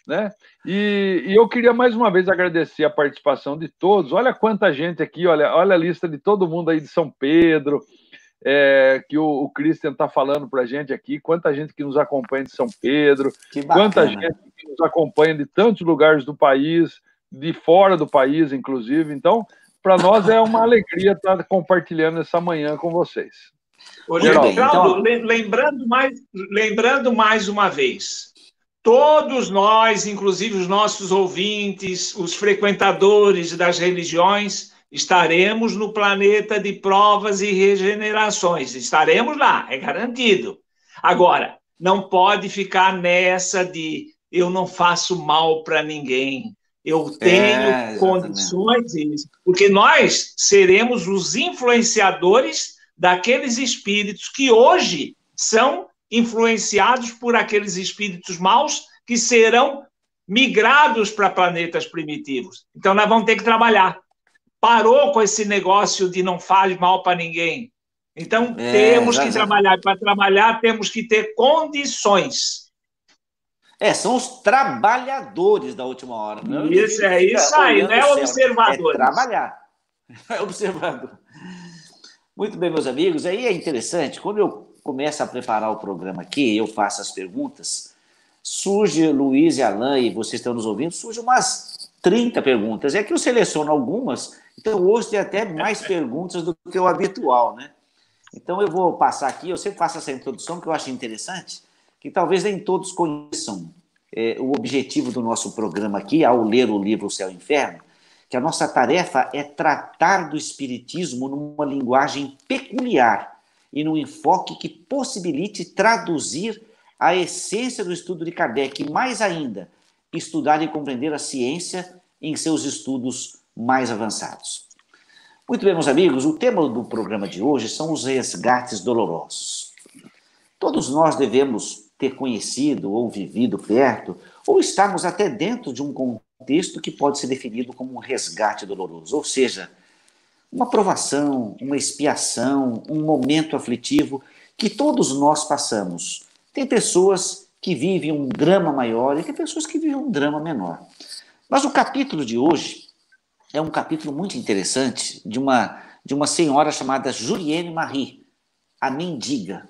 né? E eu queria mais uma vez agradecer a participação de todos. Olha quanta gente aqui, olha a lista de todo mundo aí de São Pedro, que o Christian está falando para a gente aqui, quanta gente que nos acompanha de São Pedro, quanta gente que nos acompanha de tantos lugares do país, de fora do país, inclusive. Então, para nós é uma alegria estar compartilhando essa manhã com vocês. Ô, Geraldo, lembrando mais uma vez, todos nós, inclusive os nossos ouvintes, os frequentadores das religiões, estaremos no planeta de provas e regenerações. Estaremos lá, é garantido. Agora, não pode ficar nessa de eu não faço mal para ninguém. Eu tenho condições, porque nós seremos os influenciadores daqueles espíritos que hoje são influenciados por aqueles espíritos maus que serão migrados para planetas primitivos. Então, nós vamos ter que trabalhar. Parou com esse negócio de não faz mal para ninguém. Então, temos que trabalhar. Para trabalhar, temos que ter condições. São os trabalhadores da última hora. Não isso aí, não é observadores. É trabalhar. É observador. Muito bem, meus amigos. Aí é interessante, quando eu começo a preparar o programa aqui, eu faço as perguntas, surge, Luiz e Alain, e vocês estão nos ouvindo, surge umas 30 perguntas. É que eu seleciono algumas, então hoje tem até mais perguntas do que o habitual, né? Então eu vou passar aqui, eu sempre faço essa introdução que eu acho interessante, que talvez nem todos conheçam o objetivo do nosso programa aqui, ao ler o livro O Céu e o Inferno, que a nossa tarefa é tratar do espiritismo numa linguagem peculiar e num enfoque que possibilite traduzir a essência do estudo de Kardec e, mais ainda, estudar e compreender a ciência em seus estudos mais avançados. Muito bem, meus amigos, o tema do programa de hoje são os resgates dolorosos. Todos nós devemos ter conhecido ou vivido perto, ou estarmos até dentro de um contexto que pode ser definido como um resgate doloroso, ou seja, uma provação, uma expiação, um momento aflitivo que todos nós passamos. Tem pessoas que vivem um drama maior e tem pessoas que vivem um drama menor. Mas o capítulo de hoje é um capítulo muito interessante de uma senhora chamada Julienne Marie, a mendiga.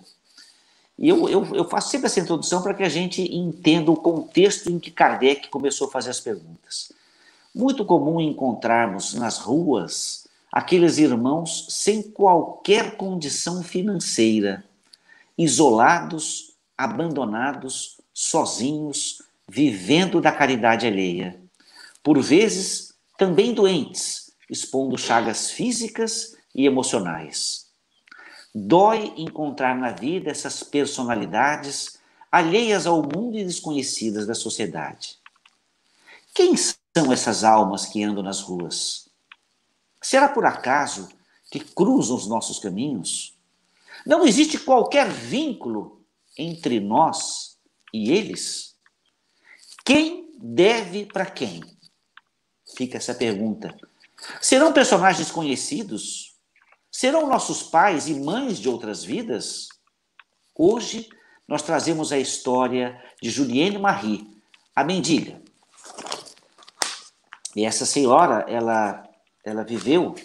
E eu faço sempre essa introdução para que a gente entenda o contexto em que Kardec começou a fazer as perguntas. Muito comum encontrarmos nas ruas aqueles irmãos sem qualquer condição financeira, isolados, abandonados, sozinhos, vivendo da caridade alheia. Por vezes, também doentes, expondo chagas físicas e emocionais. Dói encontrar na vida essas personalidades alheias ao mundo e desconhecidas da sociedade. Quem são essas almas que andam nas ruas? Será por acaso que cruzam os nossos caminhos? Não existe qualquer vínculo entre nós e eles? Quem deve para quem? Fica essa pergunta. Serão personagens conhecidos? Serão nossos pais e mães de outras vidas? Hoje, nós trazemos a história de Julienne Marie, a mendiga. E essa senhora, ela viveu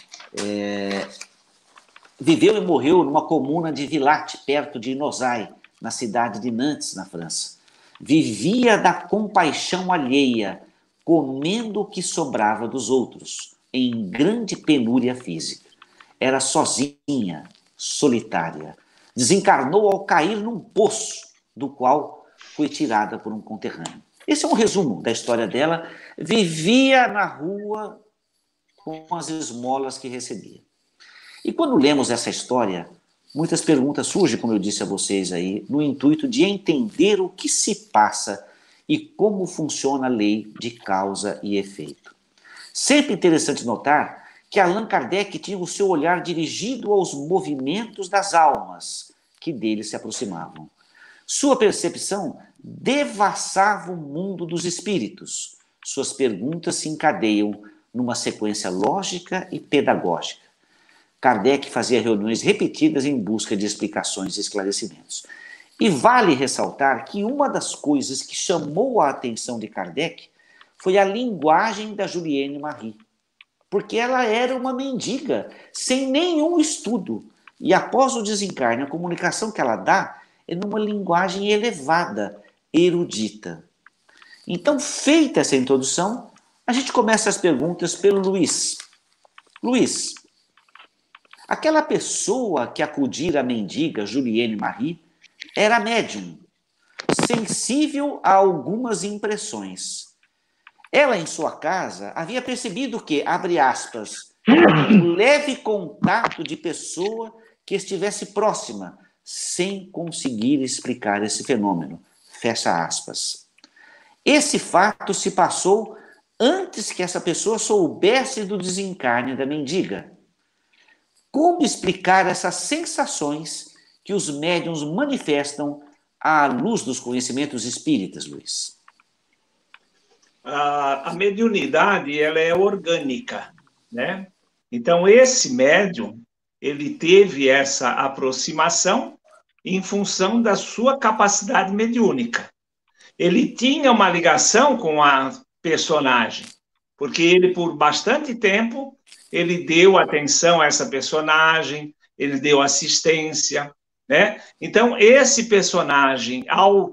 e morreu numa comuna de Villatte, perto de Nosai, na cidade de Nantes, na França. Vivia da compaixão alheia, comendo o que sobrava dos outros, em grande penúria física. Era sozinha, solitária. Desencarnou ao cair num poço, do qual foi tirada por um conterrâneo. Esse é um resumo da história dela. Vivia na rua com as esmolas que recebia. E quando lemos essa história, muitas perguntas surgem, como eu disse a vocês aí, no intuito de entender o que se passa e como funciona a lei de causa e efeito. Sempre interessante notar que Allan Kardec tinha o seu olhar dirigido aos movimentos das almas que dele se aproximavam. Sua percepção devassava o mundo dos espíritos. Suas perguntas se encadeiam numa sequência lógica e pedagógica. Kardec fazia reuniões repetidas em busca de explicações e esclarecimentos. E vale ressaltar que uma das coisas que chamou a atenção de Kardec foi a linguagem da Juliane Marie, porque ela era uma mendiga, sem nenhum estudo. E após o desencarne, a comunicação que ela dá é numa linguagem elevada, erudita. Então, feita essa introdução, a gente começa as perguntas pelo Luiz. Luiz, aquela pessoa que acudira à mendiga Juliane Marie era médium, sensível a algumas impressões. Ela, em sua casa, havia percebido que, abre aspas, um leve contato de pessoa que estivesse próxima, sem conseguir explicar esse fenômeno. Fecha aspas. Esse fato se passou antes que essa pessoa soubesse do desencarne da mendiga. Como explicar essas sensações que os médiuns manifestam à luz dos conhecimentos espíritas, Luiz? A mediunidade, ela é orgânica, né? Então, esse médium, ele teve essa aproximação em função da sua capacidade mediúnica. Ele tinha uma ligação com a personagem, porque ele, por bastante tempo, ele deu atenção a essa personagem, ele deu assistência, né? Então, esse personagem, ao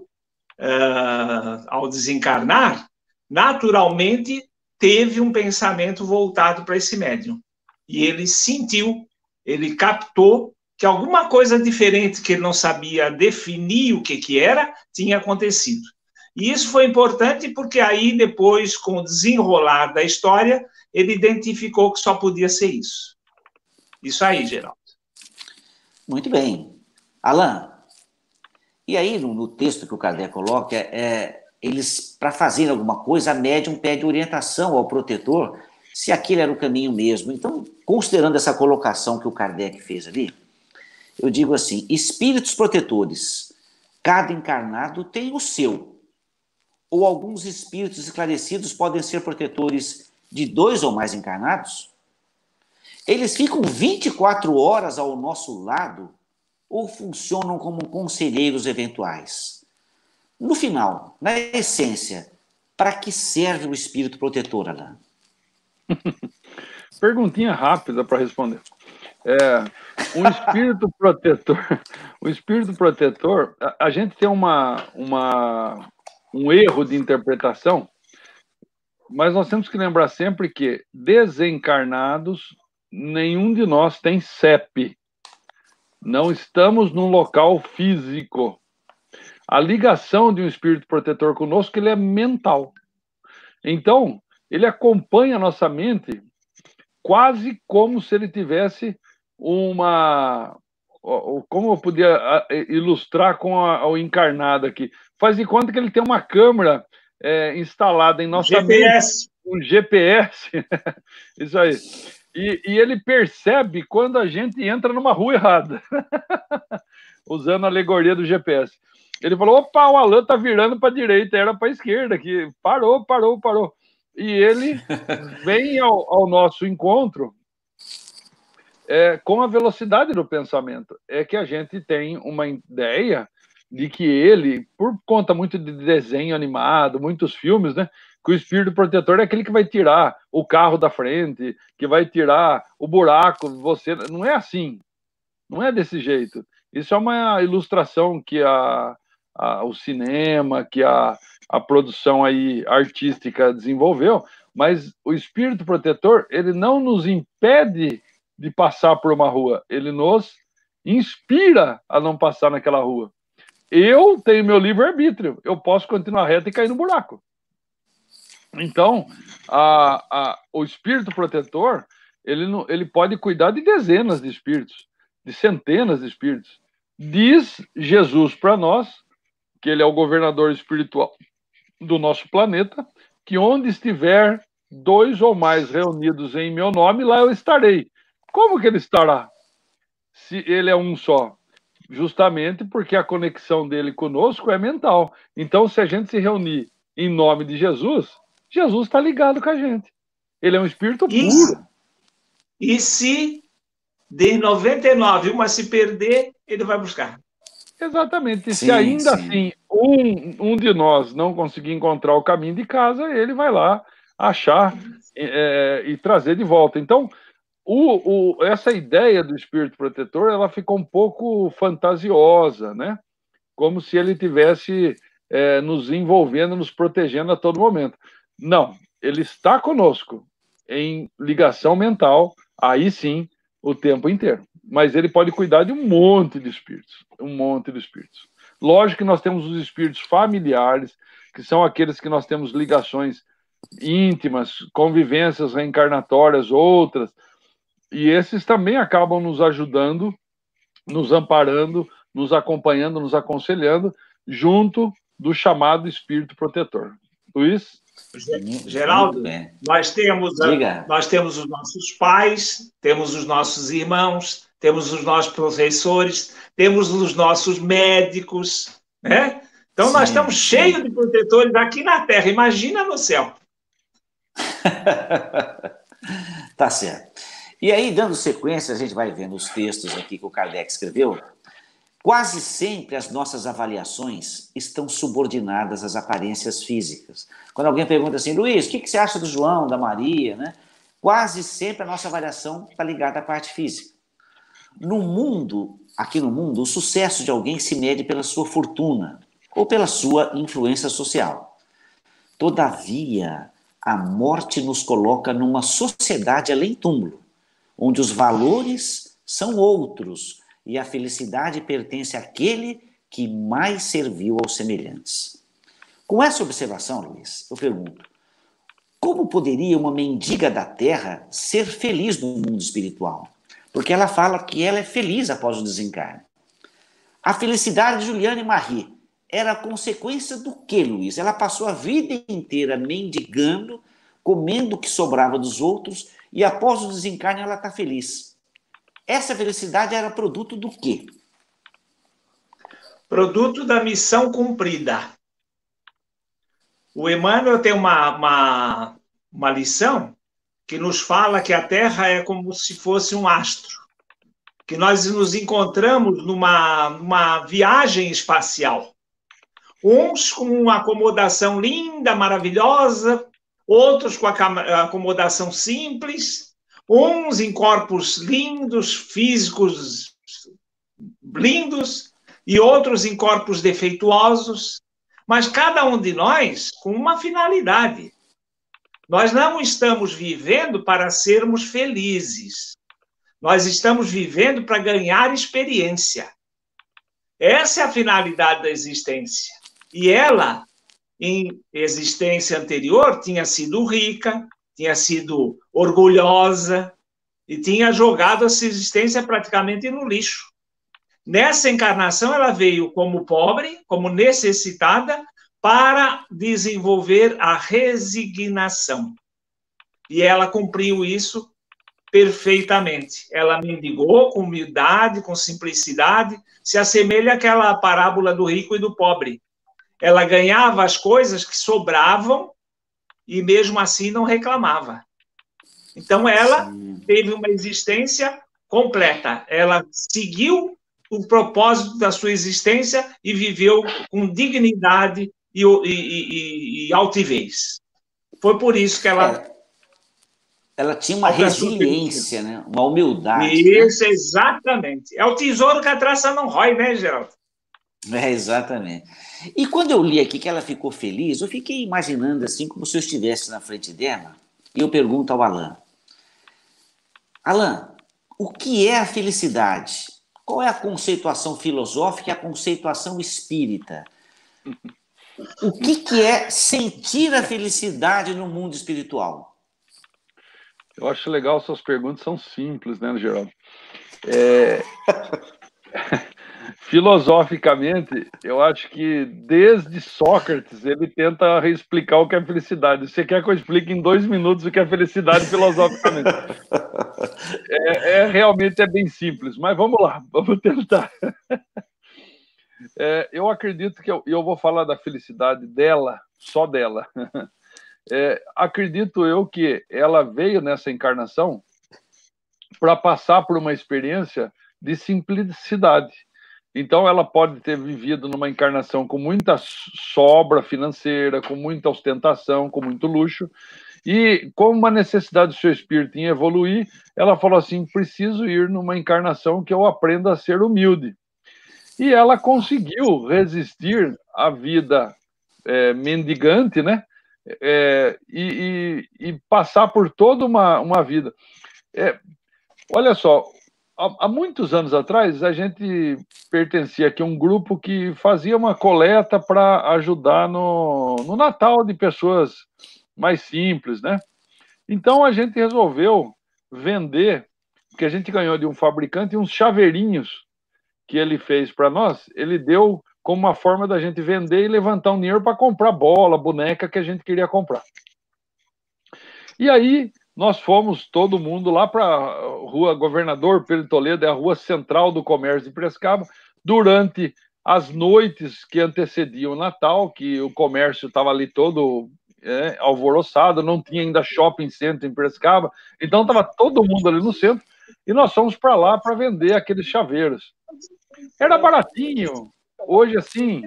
desencarnar, naturalmente teve um pensamento voltado para esse médium. E ele sentiu, ele captou que alguma coisa diferente que ele não sabia definir o que era, tinha acontecido. E isso foi importante porque aí, depois, com o desenrolar da história, ele identificou que só podia ser isso. Isso aí, Geraldo. Muito bem. Alain, e aí no texto que o Kardec coloca, eles, para fazerem alguma coisa, a médium pede orientação ao protetor se aquele era o caminho mesmo. Então, considerando essa colocação que o Kardec fez ali, eu digo assim, espíritos protetores, cada encarnado tem o seu, ou alguns espíritos esclarecidos podem ser protetores de 2 ou mais encarnados? Eles ficam 24 horas ao nosso lado ou funcionam como conselheiros eventuais? No final, na essência, para que serve o espírito protetor, Alain? Perguntinha rápida para responder. Um espírito protetor, a gente tem um erro de interpretação, mas nós temos que lembrar sempre que desencarnados, nenhum de nós tem CEP. Não estamos num local físico. A ligação de um espírito protetor conosco, ele é mental. Então, ele acompanha a nossa mente quase como se ele tivesse uma... Como eu podia ilustrar com o encarnado aqui? Faz de conta que ele tem uma câmera instalada em nossa mente. Um GPS. Isso aí. E ele percebe quando a gente entra numa rua errada. Usando a alegoria do GPS. Ele falou, opa, o Alain tá virando para a direita, era para a esquerda. Aqui. Parou. E ele vem ao nosso encontro com a velocidade do pensamento. É que a gente tem uma ideia de que ele, por conta muito de desenho animado, muitos filmes, né, que o espírito protetor é aquele que vai tirar o carro da frente, que vai tirar o buraco, você... Não é assim. Não é desse jeito. Isso é uma ilustração que o cinema, que a produção aí artística desenvolveu, mas o espírito protetor, ele não nos impede de passar por uma rua, ele nos inspira a não passar naquela rua. Eu tenho meu livre-arbítrio, eu posso continuar reto e cair no buraco. Então, o espírito protetor, ele pode cuidar de dezenas de espíritos, de centenas de espíritos. Diz Jesus para nós, que ele é o governador espiritual do nosso planeta, que onde estiver 2 ou mais reunidos em meu nome, lá eu estarei. Como que ele estará? Se ele é um só? Justamente porque a conexão dele conosco é mental. Então, se a gente se reunir em nome de Jesus, Jesus está ligado com a gente. Ele é um espírito puro. E se de 99 uma se perder, ele vai buscar. Exatamente. E Sim, se ainda sim. assim um de nós não conseguir encontrar o caminho de casa, ele vai lá achar e trazer de volta. Então, essa ideia do espírito protetor, ela ficou um pouco fantasiosa, né? Como se ele tivesse nos envolvendo, nos protegendo a todo momento. Não, ele está conosco em ligação mental, aí sim, o tempo inteiro. Mas ele pode cuidar de um monte de espíritos, um monte de espíritos. Lógico que nós temos os espíritos familiares, que são aqueles que nós temos ligações íntimas, convivências reencarnatórias, outras, e esses também acabam nos ajudando, nos amparando, nos acompanhando, nos aconselhando, junto do chamado espírito protetor. Luiz? Muito Geraldo, bem. nós temos, Diga. nós temos os nossos pais, temos os nossos irmãos, temos os nossos professores, temos os nossos médicos, né? Então, nós Sim, estamos cheios sim. de protetores aqui na Terra, imagina no céu. Tá certo. E aí, dando sequência, a gente vai vendo os textos aqui que o Kardec escreveu. Quase sempre as nossas avaliações estão subordinadas às aparências físicas. Quando alguém pergunta assim, Luiz, o que você acha do João, da Maria, né? Quase sempre a nossa avaliação está ligada à parte física. No mundo, aqui no mundo, o sucesso de alguém se mede pela sua fortuna ou pela sua influência social. Todavia, a morte nos coloca numa sociedade além-túmulo, onde os valores são outros e a felicidade pertence àquele que mais serviu aos semelhantes. Com essa observação, Luiz, eu pergunto, como poderia uma mendiga da terra ser feliz no mundo espiritual? Porque ela fala que ela é feliz após o desencarne. A felicidade de Juliane Marie era a consequência do quê, Luiz? Ela passou a vida inteira mendigando, comendo o que sobrava dos outros, e após o desencarne ela está feliz. Essa felicidade era produto do quê? Produto da missão cumprida. O Emmanuel tem uma lição que nos fala que a Terra é como se fosse um astro, que nós nos encontramos numa viagem espacial. Uns com uma acomodação linda, maravilhosa, outros com a acomodação simples, uns em corpos lindos, físicos lindos, e outros em corpos defeituosos, mas cada um de nós com uma finalidade. Nós não estamos vivendo para sermos felizes. Nós estamos vivendo para ganhar experiência. Essa é a finalidade da existência. E ela, em existência anterior, tinha sido rica, tinha sido orgulhosa e tinha jogado essa existência praticamente no lixo. Nessa encarnação, ela veio como pobre, como necessitada, para desenvolver a resignação. E ela cumpriu isso perfeitamente. Ela mendigou com humildade, com simplicidade, se assemelha àquela parábola do rico e do pobre. Ela ganhava as coisas que sobravam e mesmo assim não reclamava. Então ela teve uma existência completa. Ela seguiu o propósito da sua existência e viveu com dignidade e altivez. Foi por isso que ela tinha uma resiliência, né? Uma humildade. Isso, né? Exatamente. É o tesouro que a traça não rói, né, Geraldo? Exatamente. E quando eu li aqui que ela ficou feliz, eu fiquei imaginando assim, como se eu estivesse na frente dela, e eu pergunto ao Alain, Alain, o que é a felicidade? Qual é a conceituação filosófica e a conceituação espírita? O que é sentir a felicidade no mundo espiritual? Eu acho legal, suas perguntas são simples, né, Geraldo? Filosoficamente, eu acho que desde Sócrates ele tenta reexplicar o que é felicidade. Você quer que eu explique em 2 minutos o que é felicidade filosoficamente? Realmente é bem simples, mas vamos lá, vamos tentar. Eu acredito que eu vou falar da felicidade dela, só dela. Acredito eu que ela veio nessa encarnação para passar por uma experiência de simplicidade. Então, ela pode ter vivido numa encarnação com muita sobra financeira, com muita ostentação, com muito luxo, e com uma necessidade do seu espírito em evoluir, ela falou assim, preciso ir numa encarnação que eu aprenda a ser humilde. E ela conseguiu resistir à vida mendigante, né? E passar por toda uma vida. Olha só, há muitos anos atrás, a gente pertencia aqui a um grupo que fazia uma coleta para ajudar no Natal de pessoas mais simples, né? Então, a gente resolveu vender, porque a gente ganhou de um fabricante uns chaveirinhos que ele fez para nós, ele deu como uma forma da gente vender e levantar um dinheiro para comprar bola, boneca que a gente queria comprar. E aí, nós fomos, todo mundo, lá para a Rua Governador Pedro Toledo, é a rua central do comércio de Piracicaba, durante as noites que antecediam o Natal, que o comércio estava ali todo alvoroçado, não tinha ainda shopping center em Piracicaba, então estava todo mundo ali no centro, e nós fomos para lá para vender aqueles chaveiros. Era baratinho, hoje assim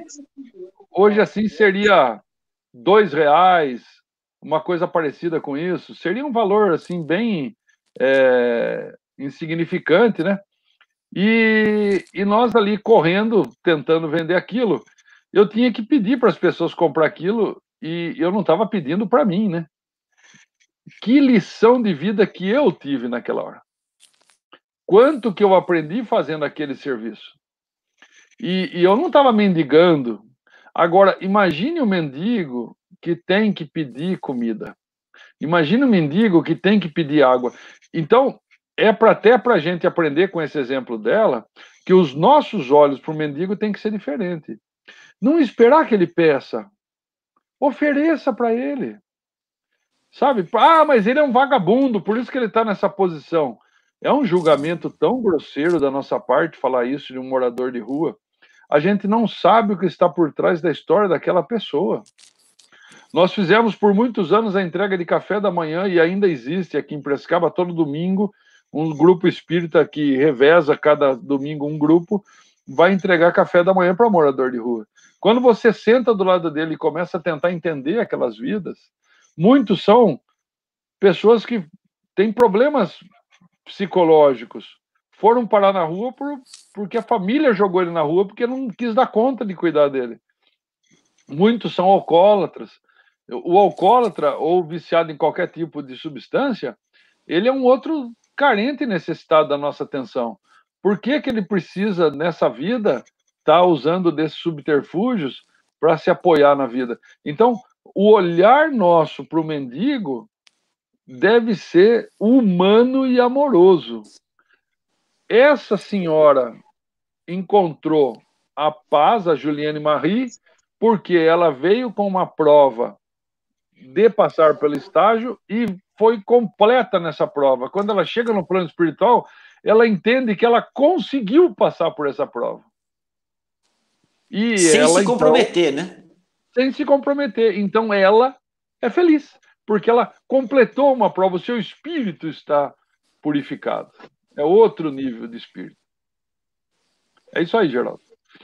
seria R$2, uma coisa parecida com isso, seria um valor assim bem insignificante, né? E nós ali correndo, tentando vender aquilo, eu tinha que pedir para as pessoas comprar aquilo e eu não estava pedindo para mim, né? Que lição de vida que eu tive naquela hora. Quanto que eu aprendi fazendo aquele serviço. E eu não estava mendigando. Agora, imagine o mendigo que tem que pedir comida. Imagine o mendigo que tem que pedir água. Então, até para a gente aprender com esse exemplo dela, que os nossos olhos para o mendigo tem que ser diferente. Não esperar que ele peça. Ofereça para ele. Sabe? Mas ele é um vagabundo, por isso que ele está nessa posição. É um julgamento tão grosseiro da nossa parte falar isso de um morador de rua. A gente não sabe o que está por trás da história daquela pessoa. Nós fizemos por muitos anos a entrega de café da manhã e ainda existe aqui em Piracicaba, todo domingo, um grupo espírita que reveza cada domingo um grupo, vai entregar café da manhã para o morador de rua. Quando você senta do lado dele e começa a tentar entender aquelas vidas, muitos são pessoas que têm problemas psicológicos, foram parar na rua porque a família jogou ele na rua porque não quis dar conta de cuidar dele. Muitos são alcoólatras. O alcoólatra ou viciado em qualquer tipo de substância, ele é um outro carente e necessitado da nossa atenção. Por que ele precisa, nessa vida, estar usando desses subterfúgios para se apoiar na vida? Então, o olhar nosso para o mendigo deve ser humano e amoroso. Essa senhora encontrou a paz, a Juliane Marie, porque ela veio com uma prova de passar pelo estágio e foi completa nessa prova. Quando ela chega no plano espiritual, ela entende que ela conseguiu passar por essa prova. E sem ela, se comprometer, então, né? Sem se comprometer. Então, ela é feliz, porque ela completou uma prova, o seu espírito está purificado. É outro nível de espírito. É isso aí, Geraldo.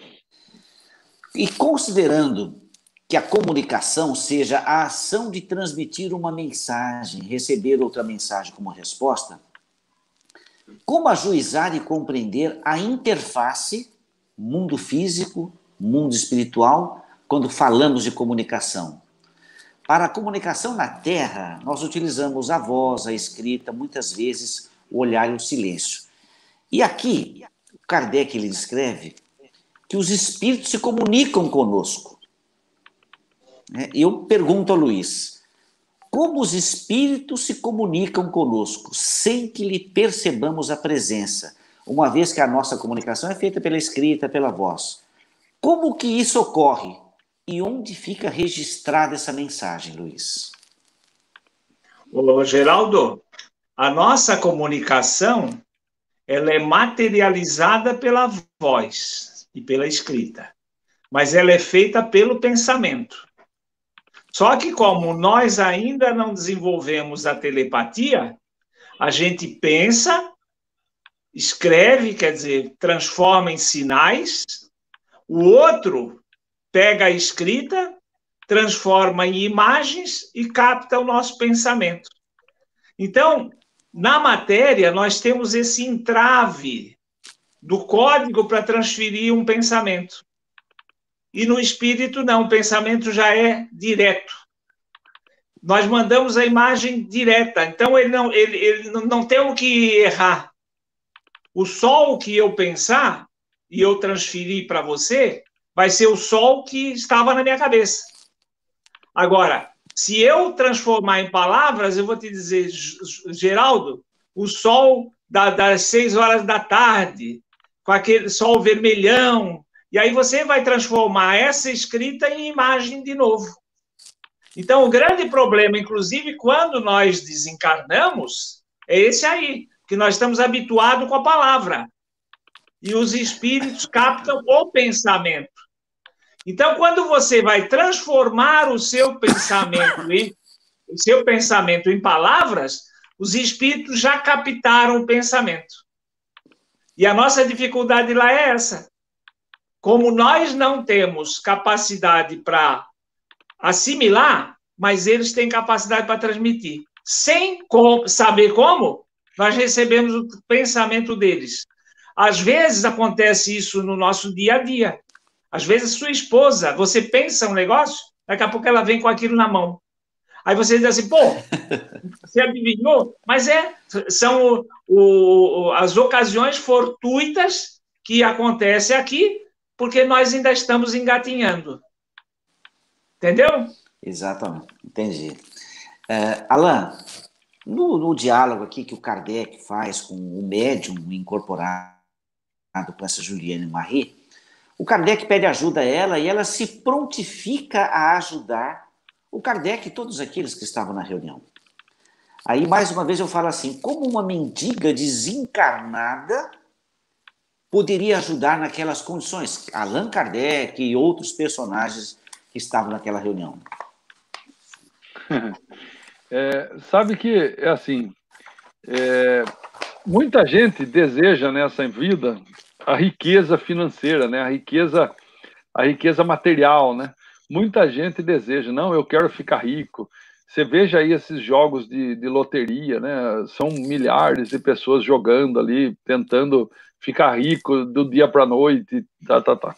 E considerando que a comunicação seja a ação de transmitir uma mensagem, receber outra mensagem como resposta, como ajuizar e compreender a interface mundo físico, mundo espiritual, quando falamos de comunicação? Para a comunicação na Terra, nós utilizamos a voz, a escrita, muitas vezes o olhar e o silêncio. E aqui, Kardec ele descreve que os espíritos se comunicam conosco. Eu pergunto a Luiz, como os espíritos se comunicam conosco sem que lhe percebamos a presença, uma vez que a nossa comunicação é feita pela escrita, pela voz? Como que isso ocorre? E onde fica registrada essa mensagem, Luiz? Ô, Geraldo, a nossa comunicação ela é materializada pela voz e pela escrita, mas ela é feita pelo pensamento. Só que como nós ainda não desenvolvemos a telepatia, a gente pensa escreve, quer dizer, transforma em sinais, o outro pega a escrita, transforma em imagens e capta o nosso pensamento. Então, na matéria, nós temos esse entrave do código para transferir um pensamento. E no espírito, não, o pensamento já é direto. Nós mandamos a imagem direta, então ele não tem o que errar. O sol que eu pensar e eu transferir para você vai ser o sol que estava na minha cabeça. Agora, se eu transformar em palavras, eu vou te dizer, Geraldo, o sol das 6 horas da tarde, com aquele sol vermelhão, e aí você vai transformar essa escrita em imagem de novo. Então, o grande problema, inclusive, quando nós desencarnamos, é esse aí, que nós estamos habituados com a palavra. E os espíritos captam o pensamento. Então, quando você vai transformar o seu pensamento em palavras, os espíritos já captaram o pensamento. E a nossa dificuldade lá é essa. Como nós não temos capacidade para assimilar, mas eles têm capacidade para transmitir. Sem saber como, nós recebemos o pensamento deles. Às vezes acontece isso no nosso dia a dia. Às vezes sua esposa, você pensa um negócio, daqui a pouco ela vem com aquilo na mão. Aí você diz assim, pô, você adivinhou? Mas são as ocasiões fortuitas que acontecem aqui, porque nós ainda estamos engatinhando. Entendeu? Exatamente, entendi. Alain, no diálogo aqui que o Kardec faz com o médium incorporado com essa Juliane Marie, o Kardec pede ajuda a ela e ela se prontifica a ajudar o Kardec e todos aqueles que estavam na reunião. Aí, mais uma vez, eu falo assim, como uma mendiga desencarnada poderia ajudar naquelas condições? Allan Kardec e outros personagens que estavam naquela reunião. Sabe que é assim, muita gente deseja nessa vida a riqueza financeira, né? A riqueza material, né? Muita gente deseja, não, eu quero ficar rico. Você veja aí esses jogos de loteria, né? São milhares de pessoas jogando ali, tentando ficar rico do dia para a noite, tá.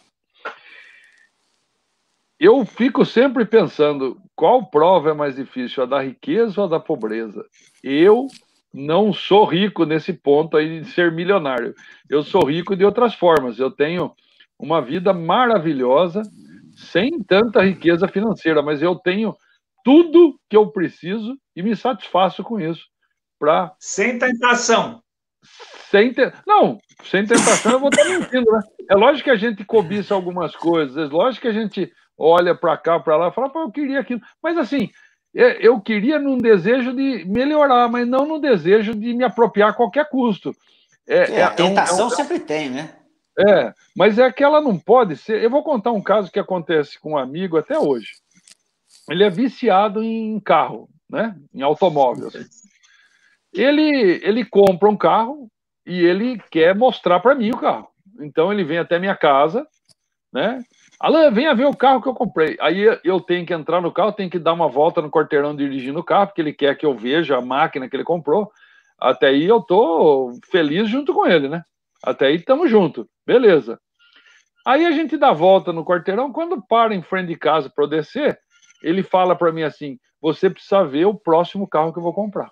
Eu fico sempre pensando, qual prova é mais difícil, a da riqueza ou a da pobreza? Eu não sou rico nesse ponto aí de ser milionário. Eu sou rico de outras formas. Eu tenho uma vida maravilhosa, sem tanta riqueza financeira, mas eu tenho tudo que eu preciso e me satisfaço com isso. Sem tentação. Não, sem tentação eu vou estar mentindo, né? É lógico que a gente cobiça algumas coisas, é lógico que a gente olha para cá, para lá, e fala, pô, eu queria aquilo. Mas assim, eu queria num desejo de melhorar, mas não no desejo de me apropriar a qualquer custo. A tentação sempre tem, né? Mas é que ela não pode ser... Eu vou contar um caso que acontece com um amigo até hoje. Ele é viciado em carro, né? Em automóvel. Assim. Ele compra um carro e ele quer mostrar para mim o carro. Então ele vem até minha casa, né? Alain, venha ver o carro que eu comprei. Aí eu tenho que entrar no carro, tenho que dar uma volta no quarteirão dirigindo o carro, porque ele quer que eu veja a máquina que ele comprou. Até aí eu tô feliz junto com ele, né? Até aí estamos juntos. Beleza. Aí a gente dá a volta no quarteirão, quando para em frente de casa para eu descer, ele fala para mim assim, você precisa ver o próximo carro que eu vou comprar.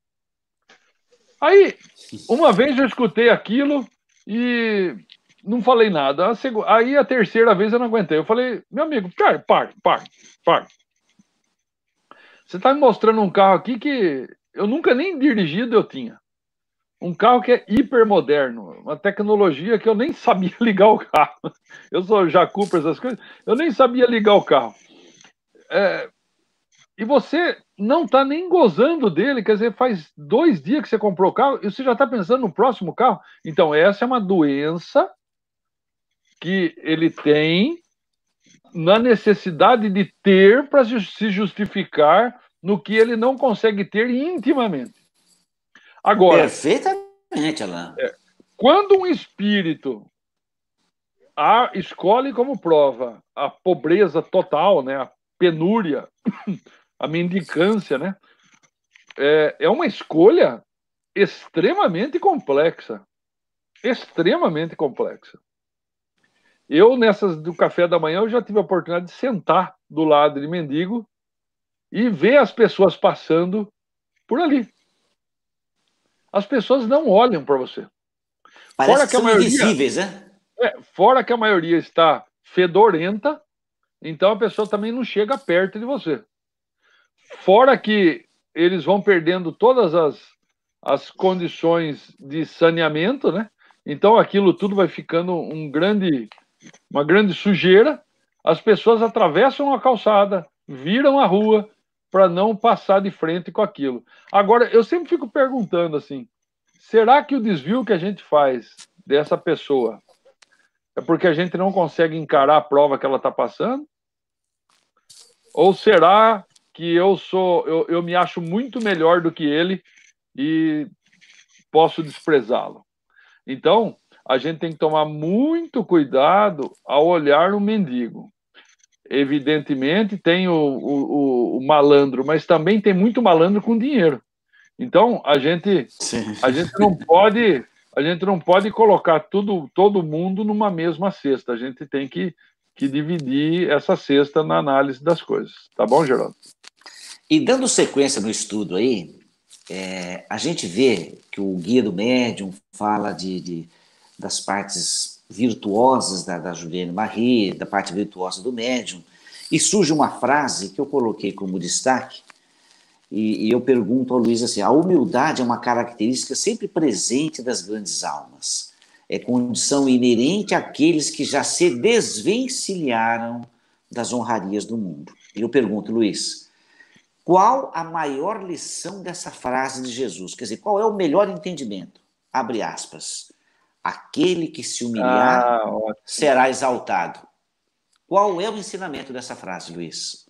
Aí, uma vez eu escutei aquilo e não falei nada. Aí a terceira vez eu não aguentei. Eu falei, meu amigo, para. Você está me mostrando um carro aqui que eu nunca nem dirigido eu tinha. Um carro que é hipermoderno, uma tecnologia que eu nem sabia ligar o carro. Eu sou jacu para essas coisas, eu nem sabia ligar o carro. E você não está nem gozando dele, quer dizer, faz 2 dias que você comprou o carro e você já está pensando no próximo carro. Então, essa é uma doença que ele tem na necessidade de ter para se justificar no que ele não consegue ter intimamente. Agora, perfeitamente, Alain. Quando um espírito escolhe como prova a pobreza total, né, a penúria, a mendicância, né, é uma escolha extremamente complexa. Extremamente complexa. Eu, nessas do café da manhã, eu já tive a oportunidade de sentar do lado de mendigo e ver as pessoas passando por ali. As pessoas não olham para você. Parece que são invisíveis, né? Fora que a maioria está fedorenta, então a pessoa também não chega perto de você. Fora que eles vão perdendo todas as condições de saneamento, né? Então aquilo tudo vai ficando uma grande sujeira. As pessoas atravessam a calçada, viram a rua para não passar de frente com aquilo. Agora, eu sempre fico perguntando assim, será que o desvio que a gente faz dessa pessoa é porque a gente não consegue encarar a prova que ela está passando? Ou será que eu me acho muito melhor do que ele e posso desprezá-lo? Então, a gente tem que tomar muito cuidado ao olhar no mendigo. Evidentemente, tem o malandro, mas também tem muito malandro com dinheiro. Então, a gente não pode colocar todo mundo numa mesma cesta. A gente tem que dividir essa cesta na análise das coisas. Tá bom, Geraldo? E dando sequência no estudo aí, a gente vê que o Guia do Médium fala das partes virtuosas da Juliane Marie, da parte virtuosa do médium, e surge uma frase que eu coloquei como destaque, e eu pergunto ao Luiz assim, a humildade é uma característica sempre presente das grandes almas, é condição inerente àqueles que já se desvencilharam das honrarias do mundo. E eu pergunto, Luiz, qual a maior lição dessa frase de Jesus? Quer dizer, qual é o melhor entendimento? Abre aspas. Aquele que se humilhar será exaltado. Qual é o ensinamento dessa frase, Luiz?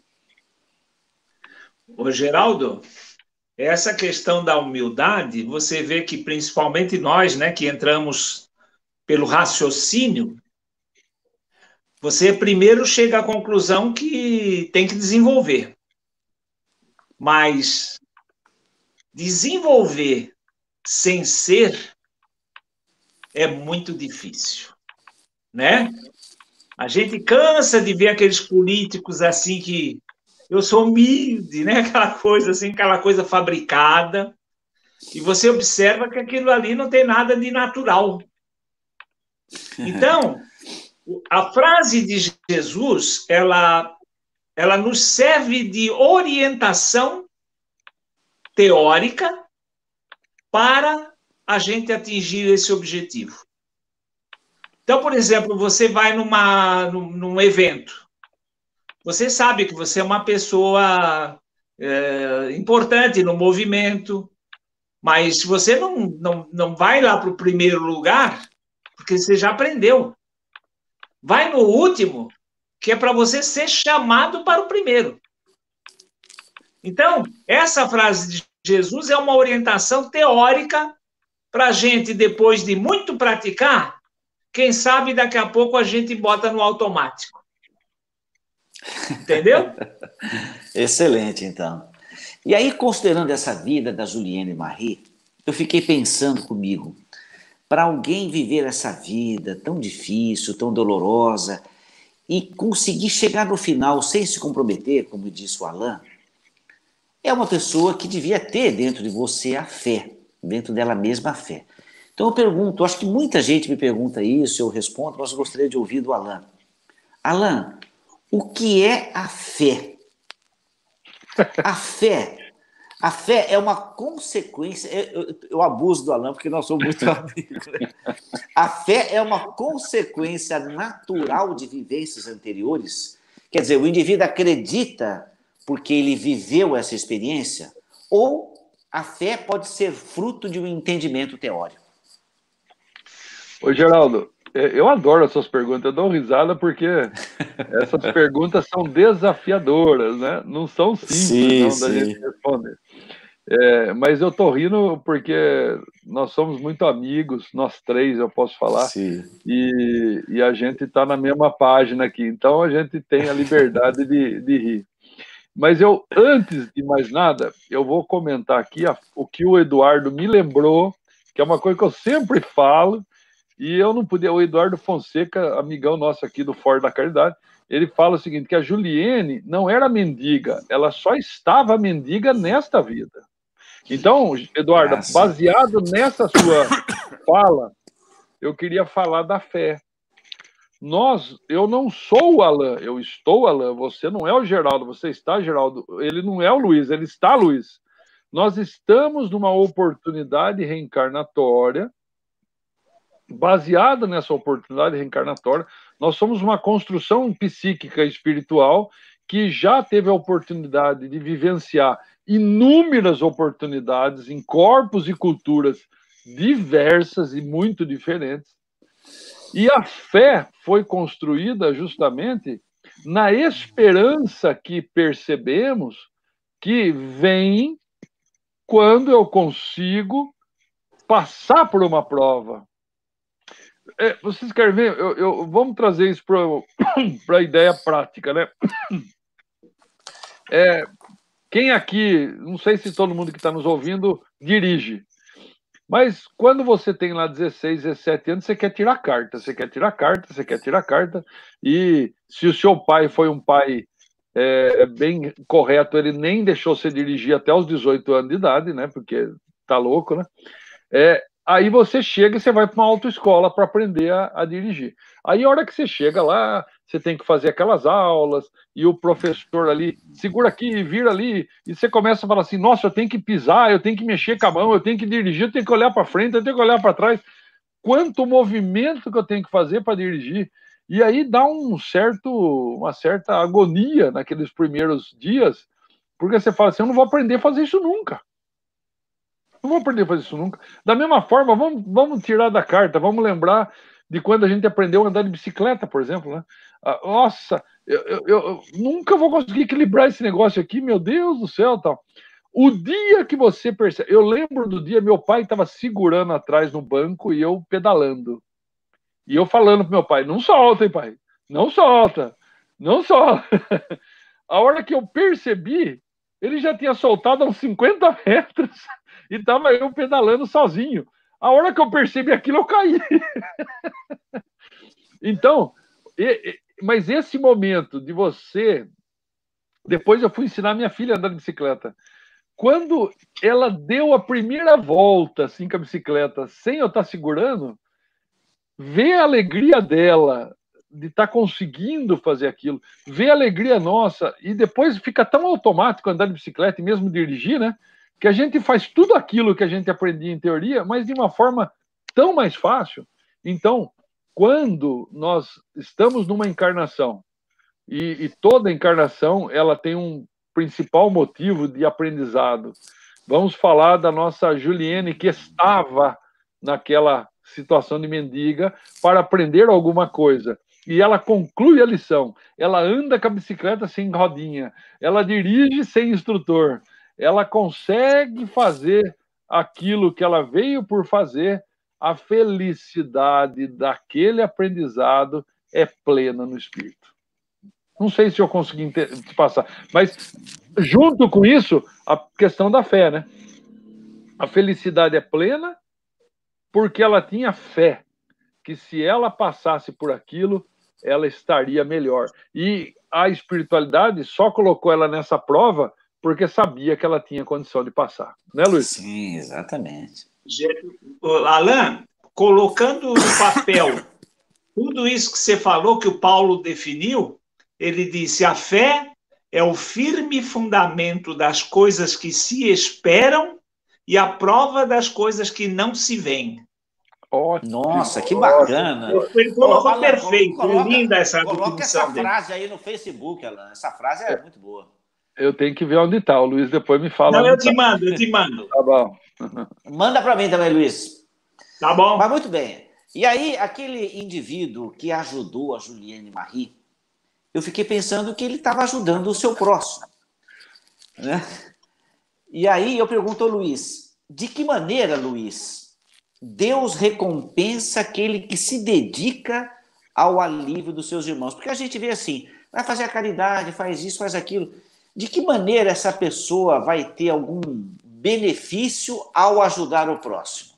Ô, Geraldo, essa questão da humildade, você vê que principalmente nós, né, que entramos pelo raciocínio, você primeiro chega à conclusão que tem que desenvolver. Mas desenvolver sem ser é muito difícil, né? A gente cansa de ver aqueles políticos assim que eu sou humilde, né? Aquela coisa assim, aquela coisa fabricada, e você observa que aquilo ali não tem nada de natural. Então, a frase de Jesus, ela nos serve de orientação teórica para a gente atingir esse objetivo. Então, por exemplo, você vai num evento, você sabe que você é uma pessoa importante no movimento, mas você não vai lá para o primeiro lugar, porque você já aprendeu. Vai no último, que é para você ser chamado para o primeiro. Então, essa frase de Jesus é uma orientação teórica para a gente, depois de muito praticar, quem sabe daqui a pouco a gente bota no automático. Entendeu? Excelente, então. E aí, considerando essa vida da Juliane Marie, eu fiquei pensando comigo, para alguém viver essa vida tão difícil, tão dolorosa, e conseguir chegar no final sem se comprometer, como disse o Alain, é uma pessoa que devia ter dentro de você a fé, dentro dela mesma a fé. Então eu pergunto, acho que muita gente me pergunta isso, eu respondo, mas eu gostaria de ouvir do Alain. Alain, o que é a fé? A fé é uma consequência, eu abuso do Alain porque nós somos muito amigos. A fé é uma consequência natural de vivências anteriores? Quer dizer, o indivíduo acredita porque ele viveu essa experiência? Ou a fé pode ser fruto de um entendimento teórico? Ô, Geraldo, eu adoro essas perguntas, eu dou risada porque essas perguntas são desafiadoras, né? Não são simples da gente responder. Mas eu tô rindo porque nós somos muito amigos, nós três, eu posso falar, e a gente está na mesma página aqui, então a gente tem a liberdade de rir. Mas antes de mais nada, eu vou comentar aqui o que o Eduardo me lembrou, que é uma coisa que eu sempre falo, e eu não podia. O Eduardo Fonseca, amigão nosso aqui do Fora da Caridade, ele fala o seguinte: que a Juliene não era mendiga, ela só estava mendiga nesta vida. Então, Eduardo, baseado nessa sua fala, eu queria falar da fé. Eu não sou o Alain, eu estou o Alain, você não é o Geraldo, você está Geraldo, ele não é o Luiz, ele está Luiz. Nós estamos numa oportunidade reencarnatória, baseada nessa oportunidade reencarnatória, nós somos uma construção psíquica espiritual que já teve a oportunidade de vivenciar inúmeras oportunidades em corpos e culturas diversas e muito diferentes. E a fé foi construída justamente na esperança que percebemos que vem quando eu consigo passar por uma prova. Vocês querem ver? Vamos trazer isso para a ideia prática, né? Quem aqui, não sei se todo mundo que está nos ouvindo dirige, mas quando você tem lá 16, 17 anos, você quer tirar carta, e se o seu pai foi um pai bem correto, ele nem deixou você dirigir até os 18 anos de idade, né? Porque tá louco, né? Aí você chega e você vai para uma autoescola para aprender a dirigir. Aí a hora que você chega lá, você tem que fazer aquelas aulas, e o professor ali, segura aqui, vira ali, e você começa a falar assim, nossa, eu tenho que pisar, eu tenho que mexer com a mão, eu tenho que dirigir, eu tenho que olhar para frente, eu tenho que olhar para trás. Quanto movimento que eu tenho que fazer para dirigir? E aí dá uma certa agonia naqueles primeiros dias, porque você fala assim, eu não vou aprender a fazer isso nunca. Não vou aprender a fazer isso nunca. Da mesma forma, vamos tirar da carta, vamos lembrar de quando a gente aprendeu a andar de bicicleta, por exemplo, né? Nossa, eu nunca vou conseguir equilibrar esse negócio aqui, meu Deus do céu, tal. O dia que você percebe... Eu lembro do dia, meu pai estava segurando atrás no banco e eu pedalando. E eu falando pro meu pai, não solta, hein, pai? Não solta, não solta. A hora que eu percebi, ele já tinha soltado a uns 50 metros e estava eu pedalando sozinho. A hora que eu percebi aquilo, eu caí. Então, mas esse momento de você... Depois eu fui ensinar minha filha a andar de bicicleta. Quando ela deu a primeira volta assim, com a bicicleta, sem eu estar segurando, ver a alegria dela de estar conseguindo fazer aquilo, ver a alegria nossa, e depois fica tão automático andar de bicicleta e mesmo dirigir, né? Que a gente faz tudo aquilo que a gente aprendia em teoria, mas de uma forma tão mais fácil. Então, quando nós estamos numa encarnação, e toda encarnação ela tem um principal motivo de aprendizado. Vamos falar da nossa Juliene, que estava naquela situação de mendiga para aprender alguma coisa. E ela conclui a lição. Ela anda com a bicicleta sem rodinha. Ela dirige sem instrutor. Ela consegue fazer aquilo que ela veio por fazer. A felicidade daquele aprendizado é plena no espírito. Não sei se eu consegui te passar, mas junto com isso, a questão da fé, né? A felicidade é plena porque ela tinha fé que se ela passasse por aquilo, ela estaria melhor. E a espiritualidade só colocou ela nessa prova porque sabia que ela tinha condição de passar. Né, Luiz? Sim, exatamente. Alain, colocando no papel tudo isso que você falou, que o Paulo definiu, ele disse, a fé é o firme fundamento das coisas que se esperam e a prova das coisas que não se veem. Nossa, que bacana. Ele colocou perfeito, linda essa definição. Coloca essa frase aí no Facebook, Alain. Essa frase é muito boa. Eu tenho que ver onde está. O Luiz depois me fala. Não, eu te mando. Tá bom. Manda para mim também, Luiz. Tá bom. Mas muito bem. E aí, aquele indivíduo que ajudou a Juliene Marie, eu fiquei pensando que ele estava ajudando o seu próximo. Né? E aí eu pergunto ao Luiz, de que maneira, Luiz, Deus recompensa aquele que se dedica ao alívio dos seus irmãos? Porque a gente vê assim, vai fazer a caridade, faz isso, faz aquilo. De que maneira essa pessoa vai ter algum benefício ao ajudar o próximo?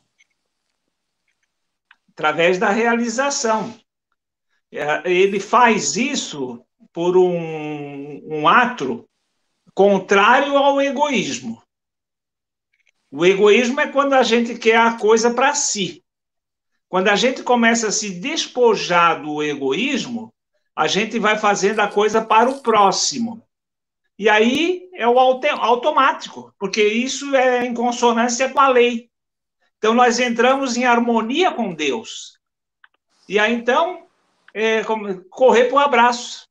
Através da realização. Ele faz isso por um ato contrário ao egoísmo. O egoísmo é quando a gente quer a coisa para si. Quando a gente começa a se despojar do egoísmo, a gente vai fazendo a coisa para o próximo. E aí é o automático, porque isso é em consonância com a lei. Então nós entramos em harmonia com Deus. E aí então, correr para o abraço.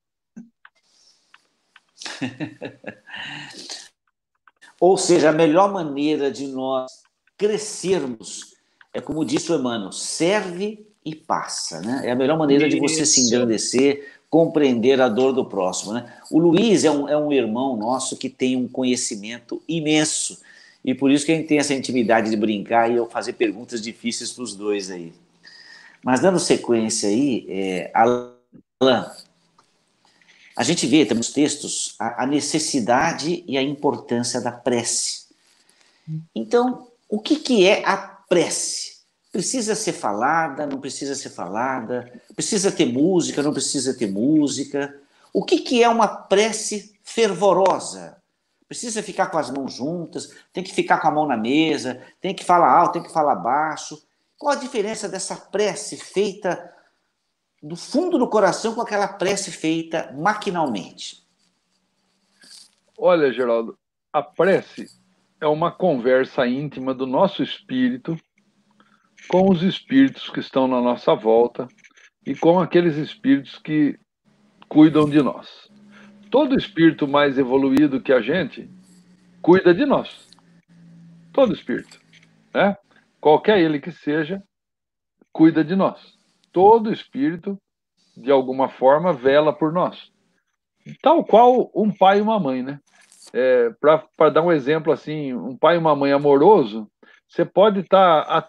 Ou seja, a melhor maneira de nós crescermos é, como disse o Emmanuel, serve e passa, né? É a melhor maneira de você se engrandecer, compreender a dor do próximo, né? O Luiz é um irmão nosso que tem um conhecimento imenso e por isso que a gente tem essa intimidade de brincar e eu fazer perguntas difíceis para os dois aí. Mas dando sequência aí, Alain, a gente vê, temos nos textos, a necessidade e a importância da prece. Então, o que é a prece? Precisa ser falada, não precisa ser falada? Precisa ter música, não precisa ter música? O que é uma prece fervorosa? Precisa ficar com as mãos juntas? Tem que ficar com a mão na mesa? Tem que falar alto, tem que falar baixo? Qual a diferença dessa prece feita do fundo do coração com aquela prece feita maquinalmente? Olha, Geraldo, a prece é uma conversa íntima do nosso espírito com os espíritos que estão na nossa volta e com aqueles espíritos que cuidam de nós. Todo espírito mais evoluído que a gente cuida de nós. Todo espírito, né? Qualquer ele que seja, cuida de nós. Todo espírito, de alguma forma, vela por nós. Tal qual um pai e uma mãe, né? Para dar um exemplo assim, um pai e uma mãe amoroso, você pode estar há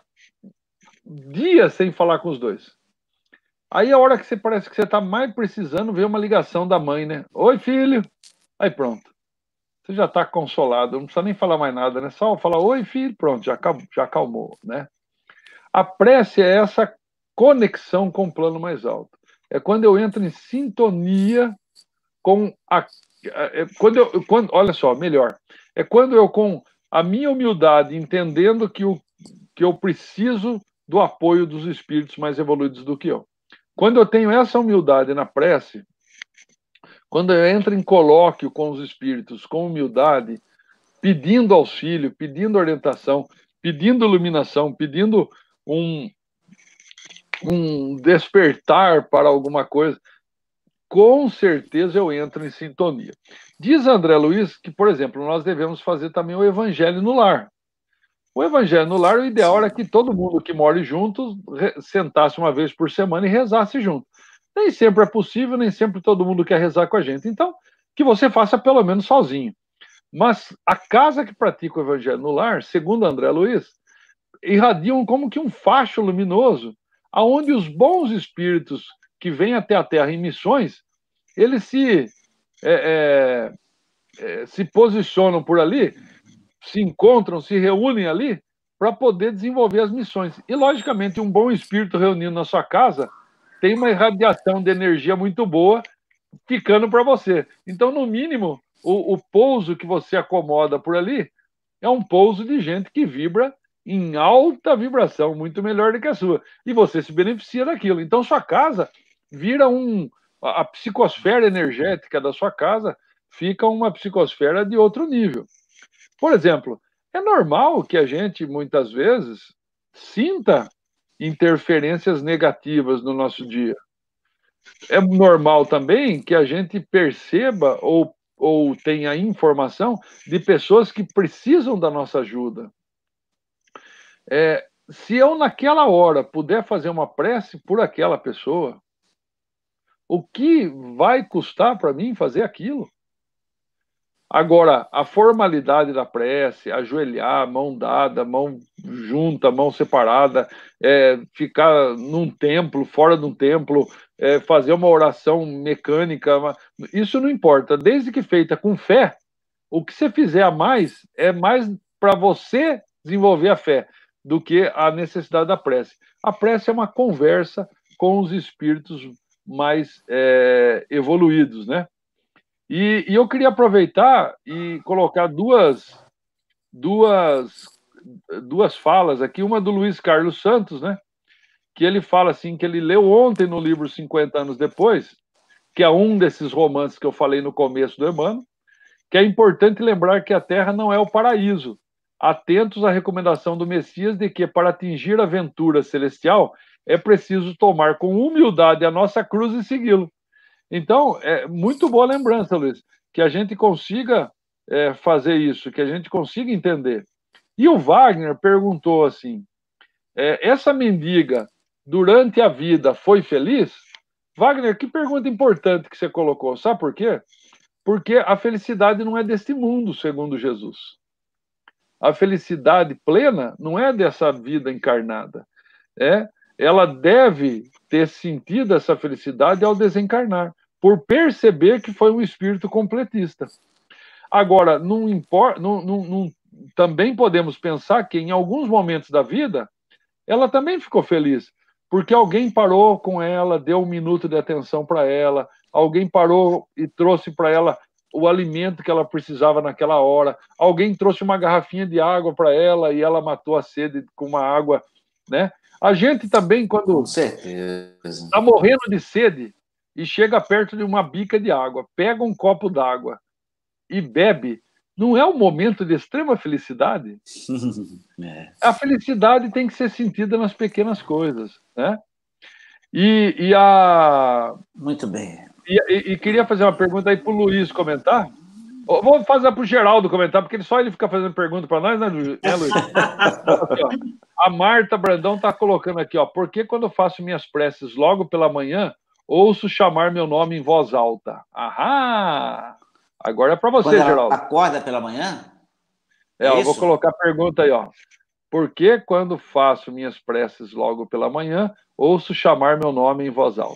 dias sem falar com os dois. Aí a hora que você parece que você está mais precisando, vê uma ligação da mãe, né? Oi, filho. Aí pronto. Você já está consolado, não precisa nem falar mais nada, né? Só falar oi, filho, pronto, já acalmou, né? A prece é essa conexão com o plano mais alto. É quando eu entro em sintonia com olha só, melhor. É quando eu, com a minha humildade, entendendo que eu preciso do apoio dos espíritos mais evoluídos do que eu. Quando eu tenho essa humildade na prece, quando eu entro em colóquio com os espíritos, com humildade, pedindo auxílio, pedindo orientação, pedindo iluminação, pedindo um despertar para alguma coisa, com certeza eu entro em sintonia. Diz André Luiz que, por exemplo, nós devemos fazer também o evangelho no lar. O evangelho no lar, o ideal era que todo mundo que mora junto sentasse uma vez por semana e rezasse junto. Nem sempre é possível, nem sempre todo mundo quer rezar com a gente. Então, que você faça pelo menos sozinho. Mas a casa que pratica o evangelho no lar, segundo André Luiz, irradiam como que um facho luminoso, aonde os bons espíritos que vêm até a Terra em missões, eles se posicionam por ali, se encontram, se reúnem ali para poder desenvolver as missões. E, logicamente, um bom espírito reunido na sua casa tem uma irradiação de energia muito boa ficando para você. Então, no mínimo, o pouso que você acomoda por ali é um pouso de gente que vibra em alta vibração, muito melhor do que a sua. E você se beneficia daquilo. Então, sua casa vira a psicosfera energética da sua casa fica uma psicosfera de outro nível. Por exemplo, é normal que a gente, muitas vezes, sinta interferências negativas no nosso dia. É normal também que a gente perceba ou tenha informação de pessoas que precisam da nossa ajuda. Se eu, naquela hora, puder fazer uma prece por aquela pessoa, o que vai custar para mim fazer aquilo? Agora, a formalidade da prece, ajoelhar, mão dada, mão junta, mão separada, ficar num templo, fora de um templo, fazer uma oração mecânica, isso não importa. Desde que feita com fé, o que você fizer a mais é mais para você desenvolver a fé do que a necessidade da prece. A prece é uma conversa com os espíritos mais evoluídos, né? E eu queria aproveitar e colocar duas falas aqui, uma do Luiz Carlos Santos, né? Que ele fala assim, que ele leu ontem no livro 50 anos depois, que é um desses romances que eu falei no começo do Emmanuel, que é importante lembrar que a Terra não é o paraíso. Atentos à recomendação do Messias de que, para atingir a aventura celestial, é preciso tomar com humildade a nossa cruz e segui-lo. Então, é muito boa lembrança, Luiz, que a gente consiga fazer isso, que a gente consiga entender. E o Wagner perguntou assim, essa mendiga, durante a vida, foi feliz? Wagner, que pergunta importante que você colocou, sabe por quê? Porque a felicidade não é deste mundo, segundo Jesus. A felicidade plena não é dessa vida encarnada. Ela deve ter sentido essa felicidade ao desencarnar, por perceber que foi um espírito completista. Agora, não importa, também podemos pensar que em alguns momentos da vida ela também ficou feliz, porque alguém parou com ela, deu 1 minuto de atenção para ela, alguém parou e trouxe para ela o alimento que ela precisava naquela hora, alguém trouxe uma garrafinha de água para ela e ela matou a sede com uma água, né? A gente também, quando está morrendo de sede e chega perto de uma bica de água, pega um copo d'água e bebe, não é um momento de extrema felicidade? A felicidade tem que ser sentida nas pequenas coisas, né? Muito bem. E queria fazer uma pergunta aí para o Luiz comentar. Vou fazer para o Geraldo comentar, porque só ele fica fazendo pergunta para nós, né, Luiz? Aqui, ó. A Marta Brandão está colocando aqui, ó, por que quando eu faço minhas preces logo pela manhã, ouço chamar meu nome em voz alta? Ahá! Agora é para você, quando Geraldo. Acorda pela manhã? Eu vou colocar a pergunta aí, ó. Por que quando faço minhas preces logo pela manhã, ouço chamar meu nome em voz alta?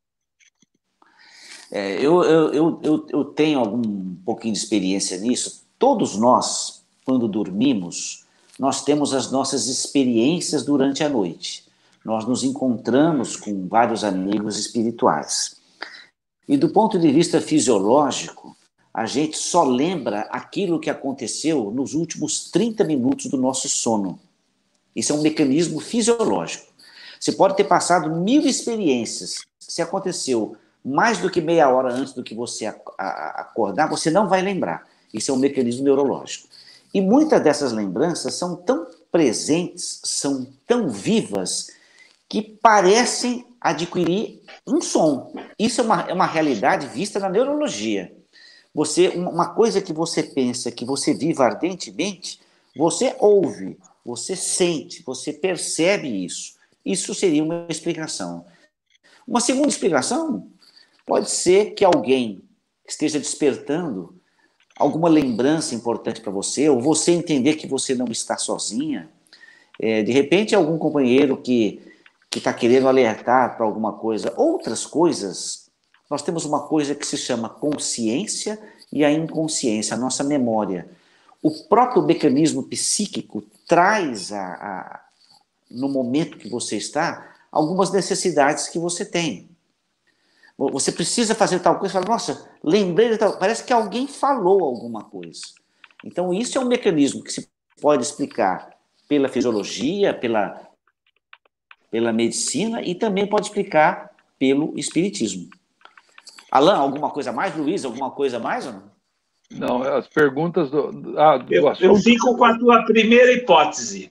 Eu tenho um pouquinho de experiência nisso. Todos nós, quando dormimos, nós temos as nossas experiências durante a noite. Nós nos encontramos com vários amigos espirituais. E do ponto de vista fisiológico, a gente só lembra aquilo que aconteceu nos últimos 30 minutos do nosso sono. Isso é um mecanismo fisiológico. Você pode ter passado 1000 experiências. Se aconteceu mais do que meia hora antes do que você acordar, você não vai lembrar. Isso é um mecanismo neurológico. E muitas dessas lembranças são tão presentes, são tão vivas, que parecem adquirir um som. Isso é uma realidade vista na neurologia. Uma coisa que você pensa, que você vive ardentemente, você ouve, você sente, você percebe isso. Isso seria uma explicação. Uma segunda explicação pode ser que alguém esteja despertando alguma lembrança importante para você, ou você entender que você não está sozinha. De repente, algum companheiro que está querendo alertar para alguma coisa. Outras coisas, nós temos uma coisa que se chama consciência e a inconsciência, a nossa memória. O próprio mecanismo psíquico traz, no momento que você está, algumas necessidades que você tem. Você precisa fazer tal coisa, fala, nossa, lembrei de tal, parece que alguém falou alguma coisa. Então, isso é um mecanismo que se pode explicar pela fisiologia, pela medicina e também pode explicar pelo espiritismo. Alain, alguma coisa a mais? Luiz, alguma coisa a mais? Ou não? Não, as perguntas do assunto. Eu fico com a tua primeira hipótese.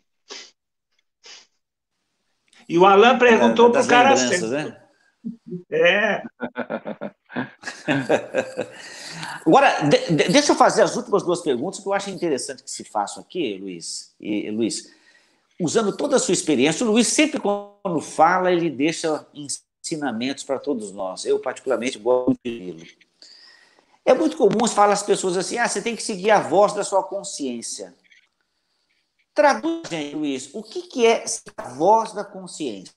E o Alain perguntou para o cara certo. Né? Agora, deixa eu fazer as últimas 2 perguntas que eu acho interessante que se façam aqui, Luiz. Usando toda a sua experiência, o Luiz sempre quando fala, ele deixa ensinamentos para todos nós. Eu, particularmente, gosto de ouvi-lo. É muito comum falar às pessoas assim, você tem que seguir a voz da sua consciência. Traduz, gente, Luiz, o que é a voz da consciência?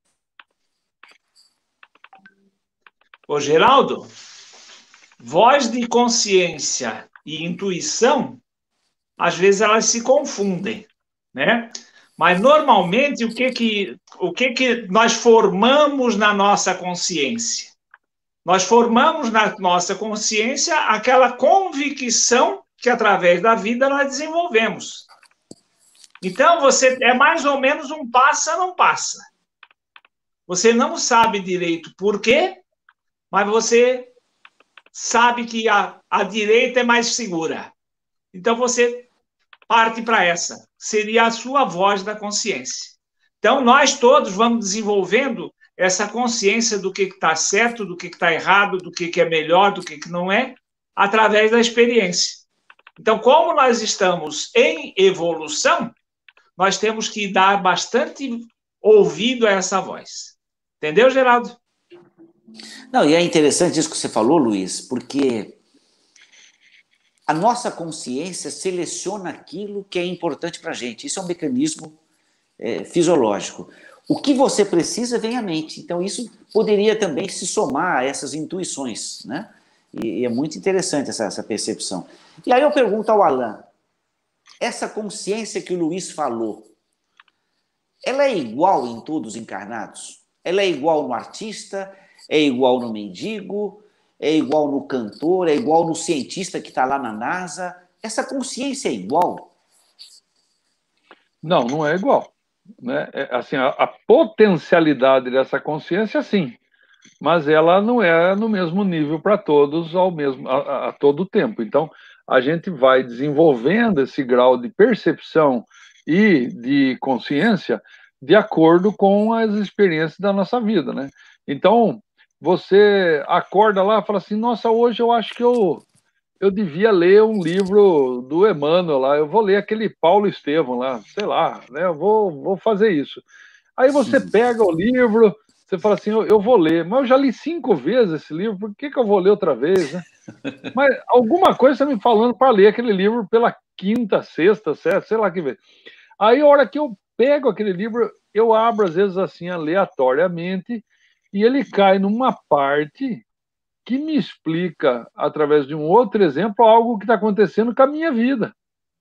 Ô, Geraldo, voz de consciência e intuição, às vezes elas se confundem, né? Mas, normalmente, o que nós formamos na nossa consciência? Nós formamos na nossa consciência aquela convicção que, através da vida, nós desenvolvemos. Então, você é mais ou menos um passa, não passa. Você não sabe direito por quê, mas você sabe que a direita é mais segura. Então, você parte para essa. Seria a sua voz da consciência. Então, nós todos vamos desenvolvendo essa consciência do que está certo, do que está errado, do que é melhor, do que não é, através da experiência. Então, como nós estamos em evolução, nós temos que dar bastante ouvido a essa voz. Entendeu, Geraldo? Não, e é interessante isso que você falou, Luiz, porque a nossa consciência seleciona aquilo que é importante para a gente. Isso é um mecanismo fisiológico. O que você precisa vem à mente. Então, isso poderia também se somar a essas intuições, né? E é muito interessante essa percepção. E aí eu pergunto ao Alain, essa consciência que o Luiz falou, ela é igual em todos os encarnados? Ela é igual no artista? É igual no mendigo? É igual no cantor? É igual no cientista que está lá na NASA? Essa consciência é igual? Não, não é igual. Né? Assim, a potencialidade dessa consciência, sim, mas ela não é no mesmo nível para todos a todo tempo. Então, a gente vai desenvolvendo esse grau de percepção e de consciência de acordo com as experiências da nossa vida, né? Então, você acorda lá e fala assim, nossa, hoje eu acho que eu devia ler um livro do Emmanuel lá, eu vou ler aquele Paulo Estevam lá, sei lá, né? Eu vou fazer isso. Aí você pega o livro, você fala assim, eu vou ler, mas eu já li 5 vezes esse livro, por que eu vou ler outra vez, né? Mas alguma coisa está me falando para ler aquele livro pela 5ª, 6ª, 7ª, sei lá que vez. Aí a hora que eu pego aquele livro, eu abro às vezes assim aleatoriamente e ele cai numa parte que me explica, através de um outro exemplo, algo que está acontecendo com a minha vida.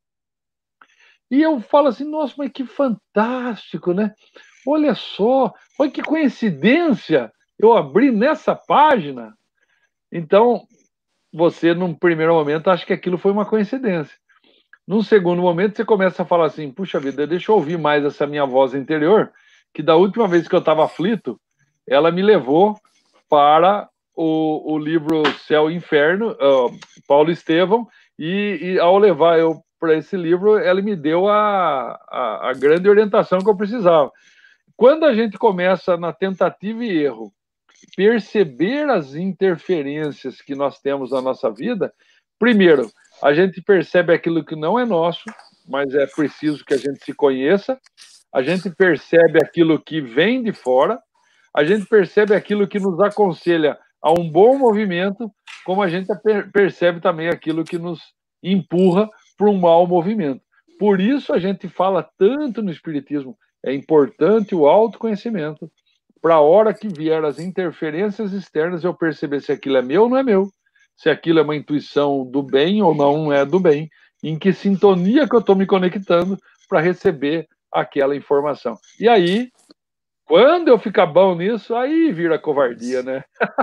E eu falo assim, nossa, mas que fantástico, né? Olha só, olha que coincidência, eu abri nessa página. Então, você, num primeiro momento, acha que aquilo foi uma coincidência. Num segundo momento, você começa a falar assim, puxa vida, deixa eu ouvir mais essa minha voz interior, que da última vez que eu estava aflito, ela me levou para o livro Céu e Inferno, Paulo Estevam, e ao levar eu para esse livro, ela me deu a grande orientação que eu precisava. Quando a gente começa na tentativa e erro, perceber as interferências que nós temos na nossa vida, primeiro, a gente percebe aquilo que não é nosso, mas é preciso que a gente se conheça, a gente percebe aquilo que vem de fora, a gente percebe aquilo que nos aconselha a um bom movimento, como a gente percebe também aquilo que nos empurra para um mau movimento. Por isso a gente fala tanto no Espiritismo, é importante o autoconhecimento, para a hora que vier as interferências externas eu perceber se aquilo é meu ou não é meu, se aquilo é uma intuição do bem ou não é do bem, em que sintonia que eu estou me conectando para receber aquela informação. E aí, quando eu ficar bom nisso, aí vira covardia, né?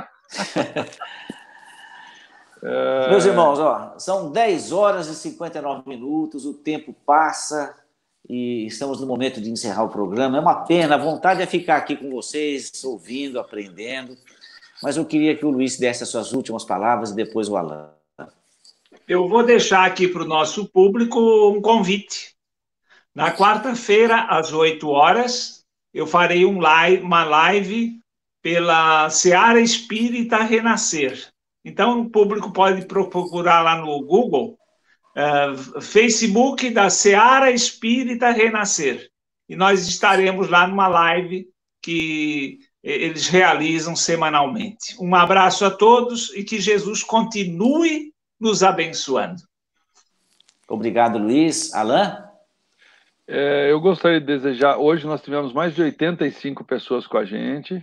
Meus irmãos, são 10 horas e 59 minutos, o tempo passa e estamos no momento de encerrar o programa. É uma pena, a vontade é ficar aqui com vocês, ouvindo, aprendendo, mas eu queria que o Luiz desse as suas últimas palavras e depois o Alain. Eu vou deixar aqui para o nosso público um convite. Na quarta-feira, às 8 horas, eu farei uma live pela Seara Espírita Renascer. Então, o público pode procurar lá no Google, Facebook da Seara Espírita Renascer. E nós estaremos lá numa live que eles realizam semanalmente. Um abraço a todos e que Jesus continue nos abençoando. Obrigado, Luiz. Alain? Eu gostaria de desejar... Hoje nós tivemos mais de 85 pessoas com a gente.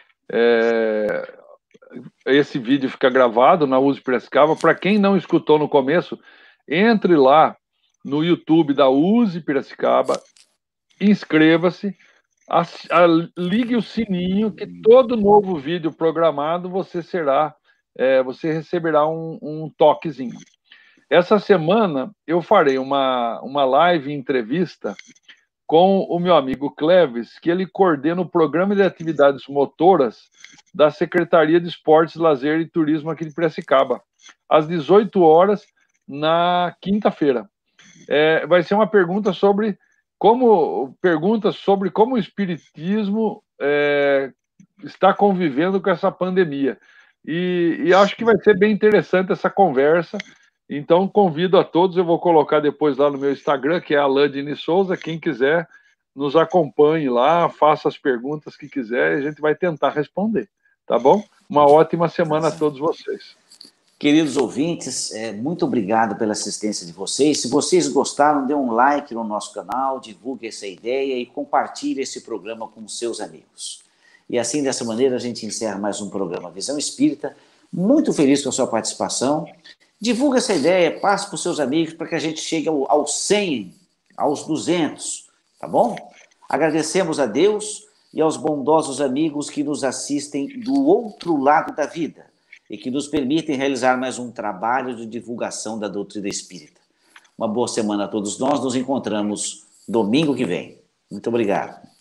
Esse vídeo fica gravado na USP Piracicaba. Para quem não escutou no começo, entre lá no YouTube da USP Piracicaba, inscreva-se, ligue o sininho, que todo novo vídeo programado você receberá um toquezinho. Essa semana eu farei uma live entrevista com o meu amigo Cleves, que ele coordena o programa de atividades motoras da Secretaria de Esportes, Lazer e Turismo aqui de Piracicaba, às 18 horas, na quinta-feira. Vai ser uma pergunta sobre como o Espiritismo está convivendo com essa pandemia. E acho que vai ser bem interessante essa conversa. Então, convido a todos, eu vou colocar depois lá no meu Instagram, que é Alain Diniz Souza, quem quiser, nos acompanhe lá, faça as perguntas que quiser, e a gente vai tentar responder, tá bom? Uma ótima semana a todos vocês. Queridos ouvintes, muito obrigado pela assistência de vocês. Se vocês gostaram, dê um like no nosso canal, divulgue essa ideia e compartilhe esse programa com seus amigos. E assim, dessa maneira, a gente encerra mais um programa Visão Espírita. Muito feliz com a sua participação. Divulgue essa ideia, passe para os seus amigos para que a gente chegue aos 100, aos 200, tá bom? Agradecemos a Deus e aos bondosos amigos que nos assistem do outro lado da vida e que nos permitem realizar mais um trabalho de divulgação da doutrina espírita. Uma boa semana a todos nós, nos encontramos domingo que vem. Muito obrigado.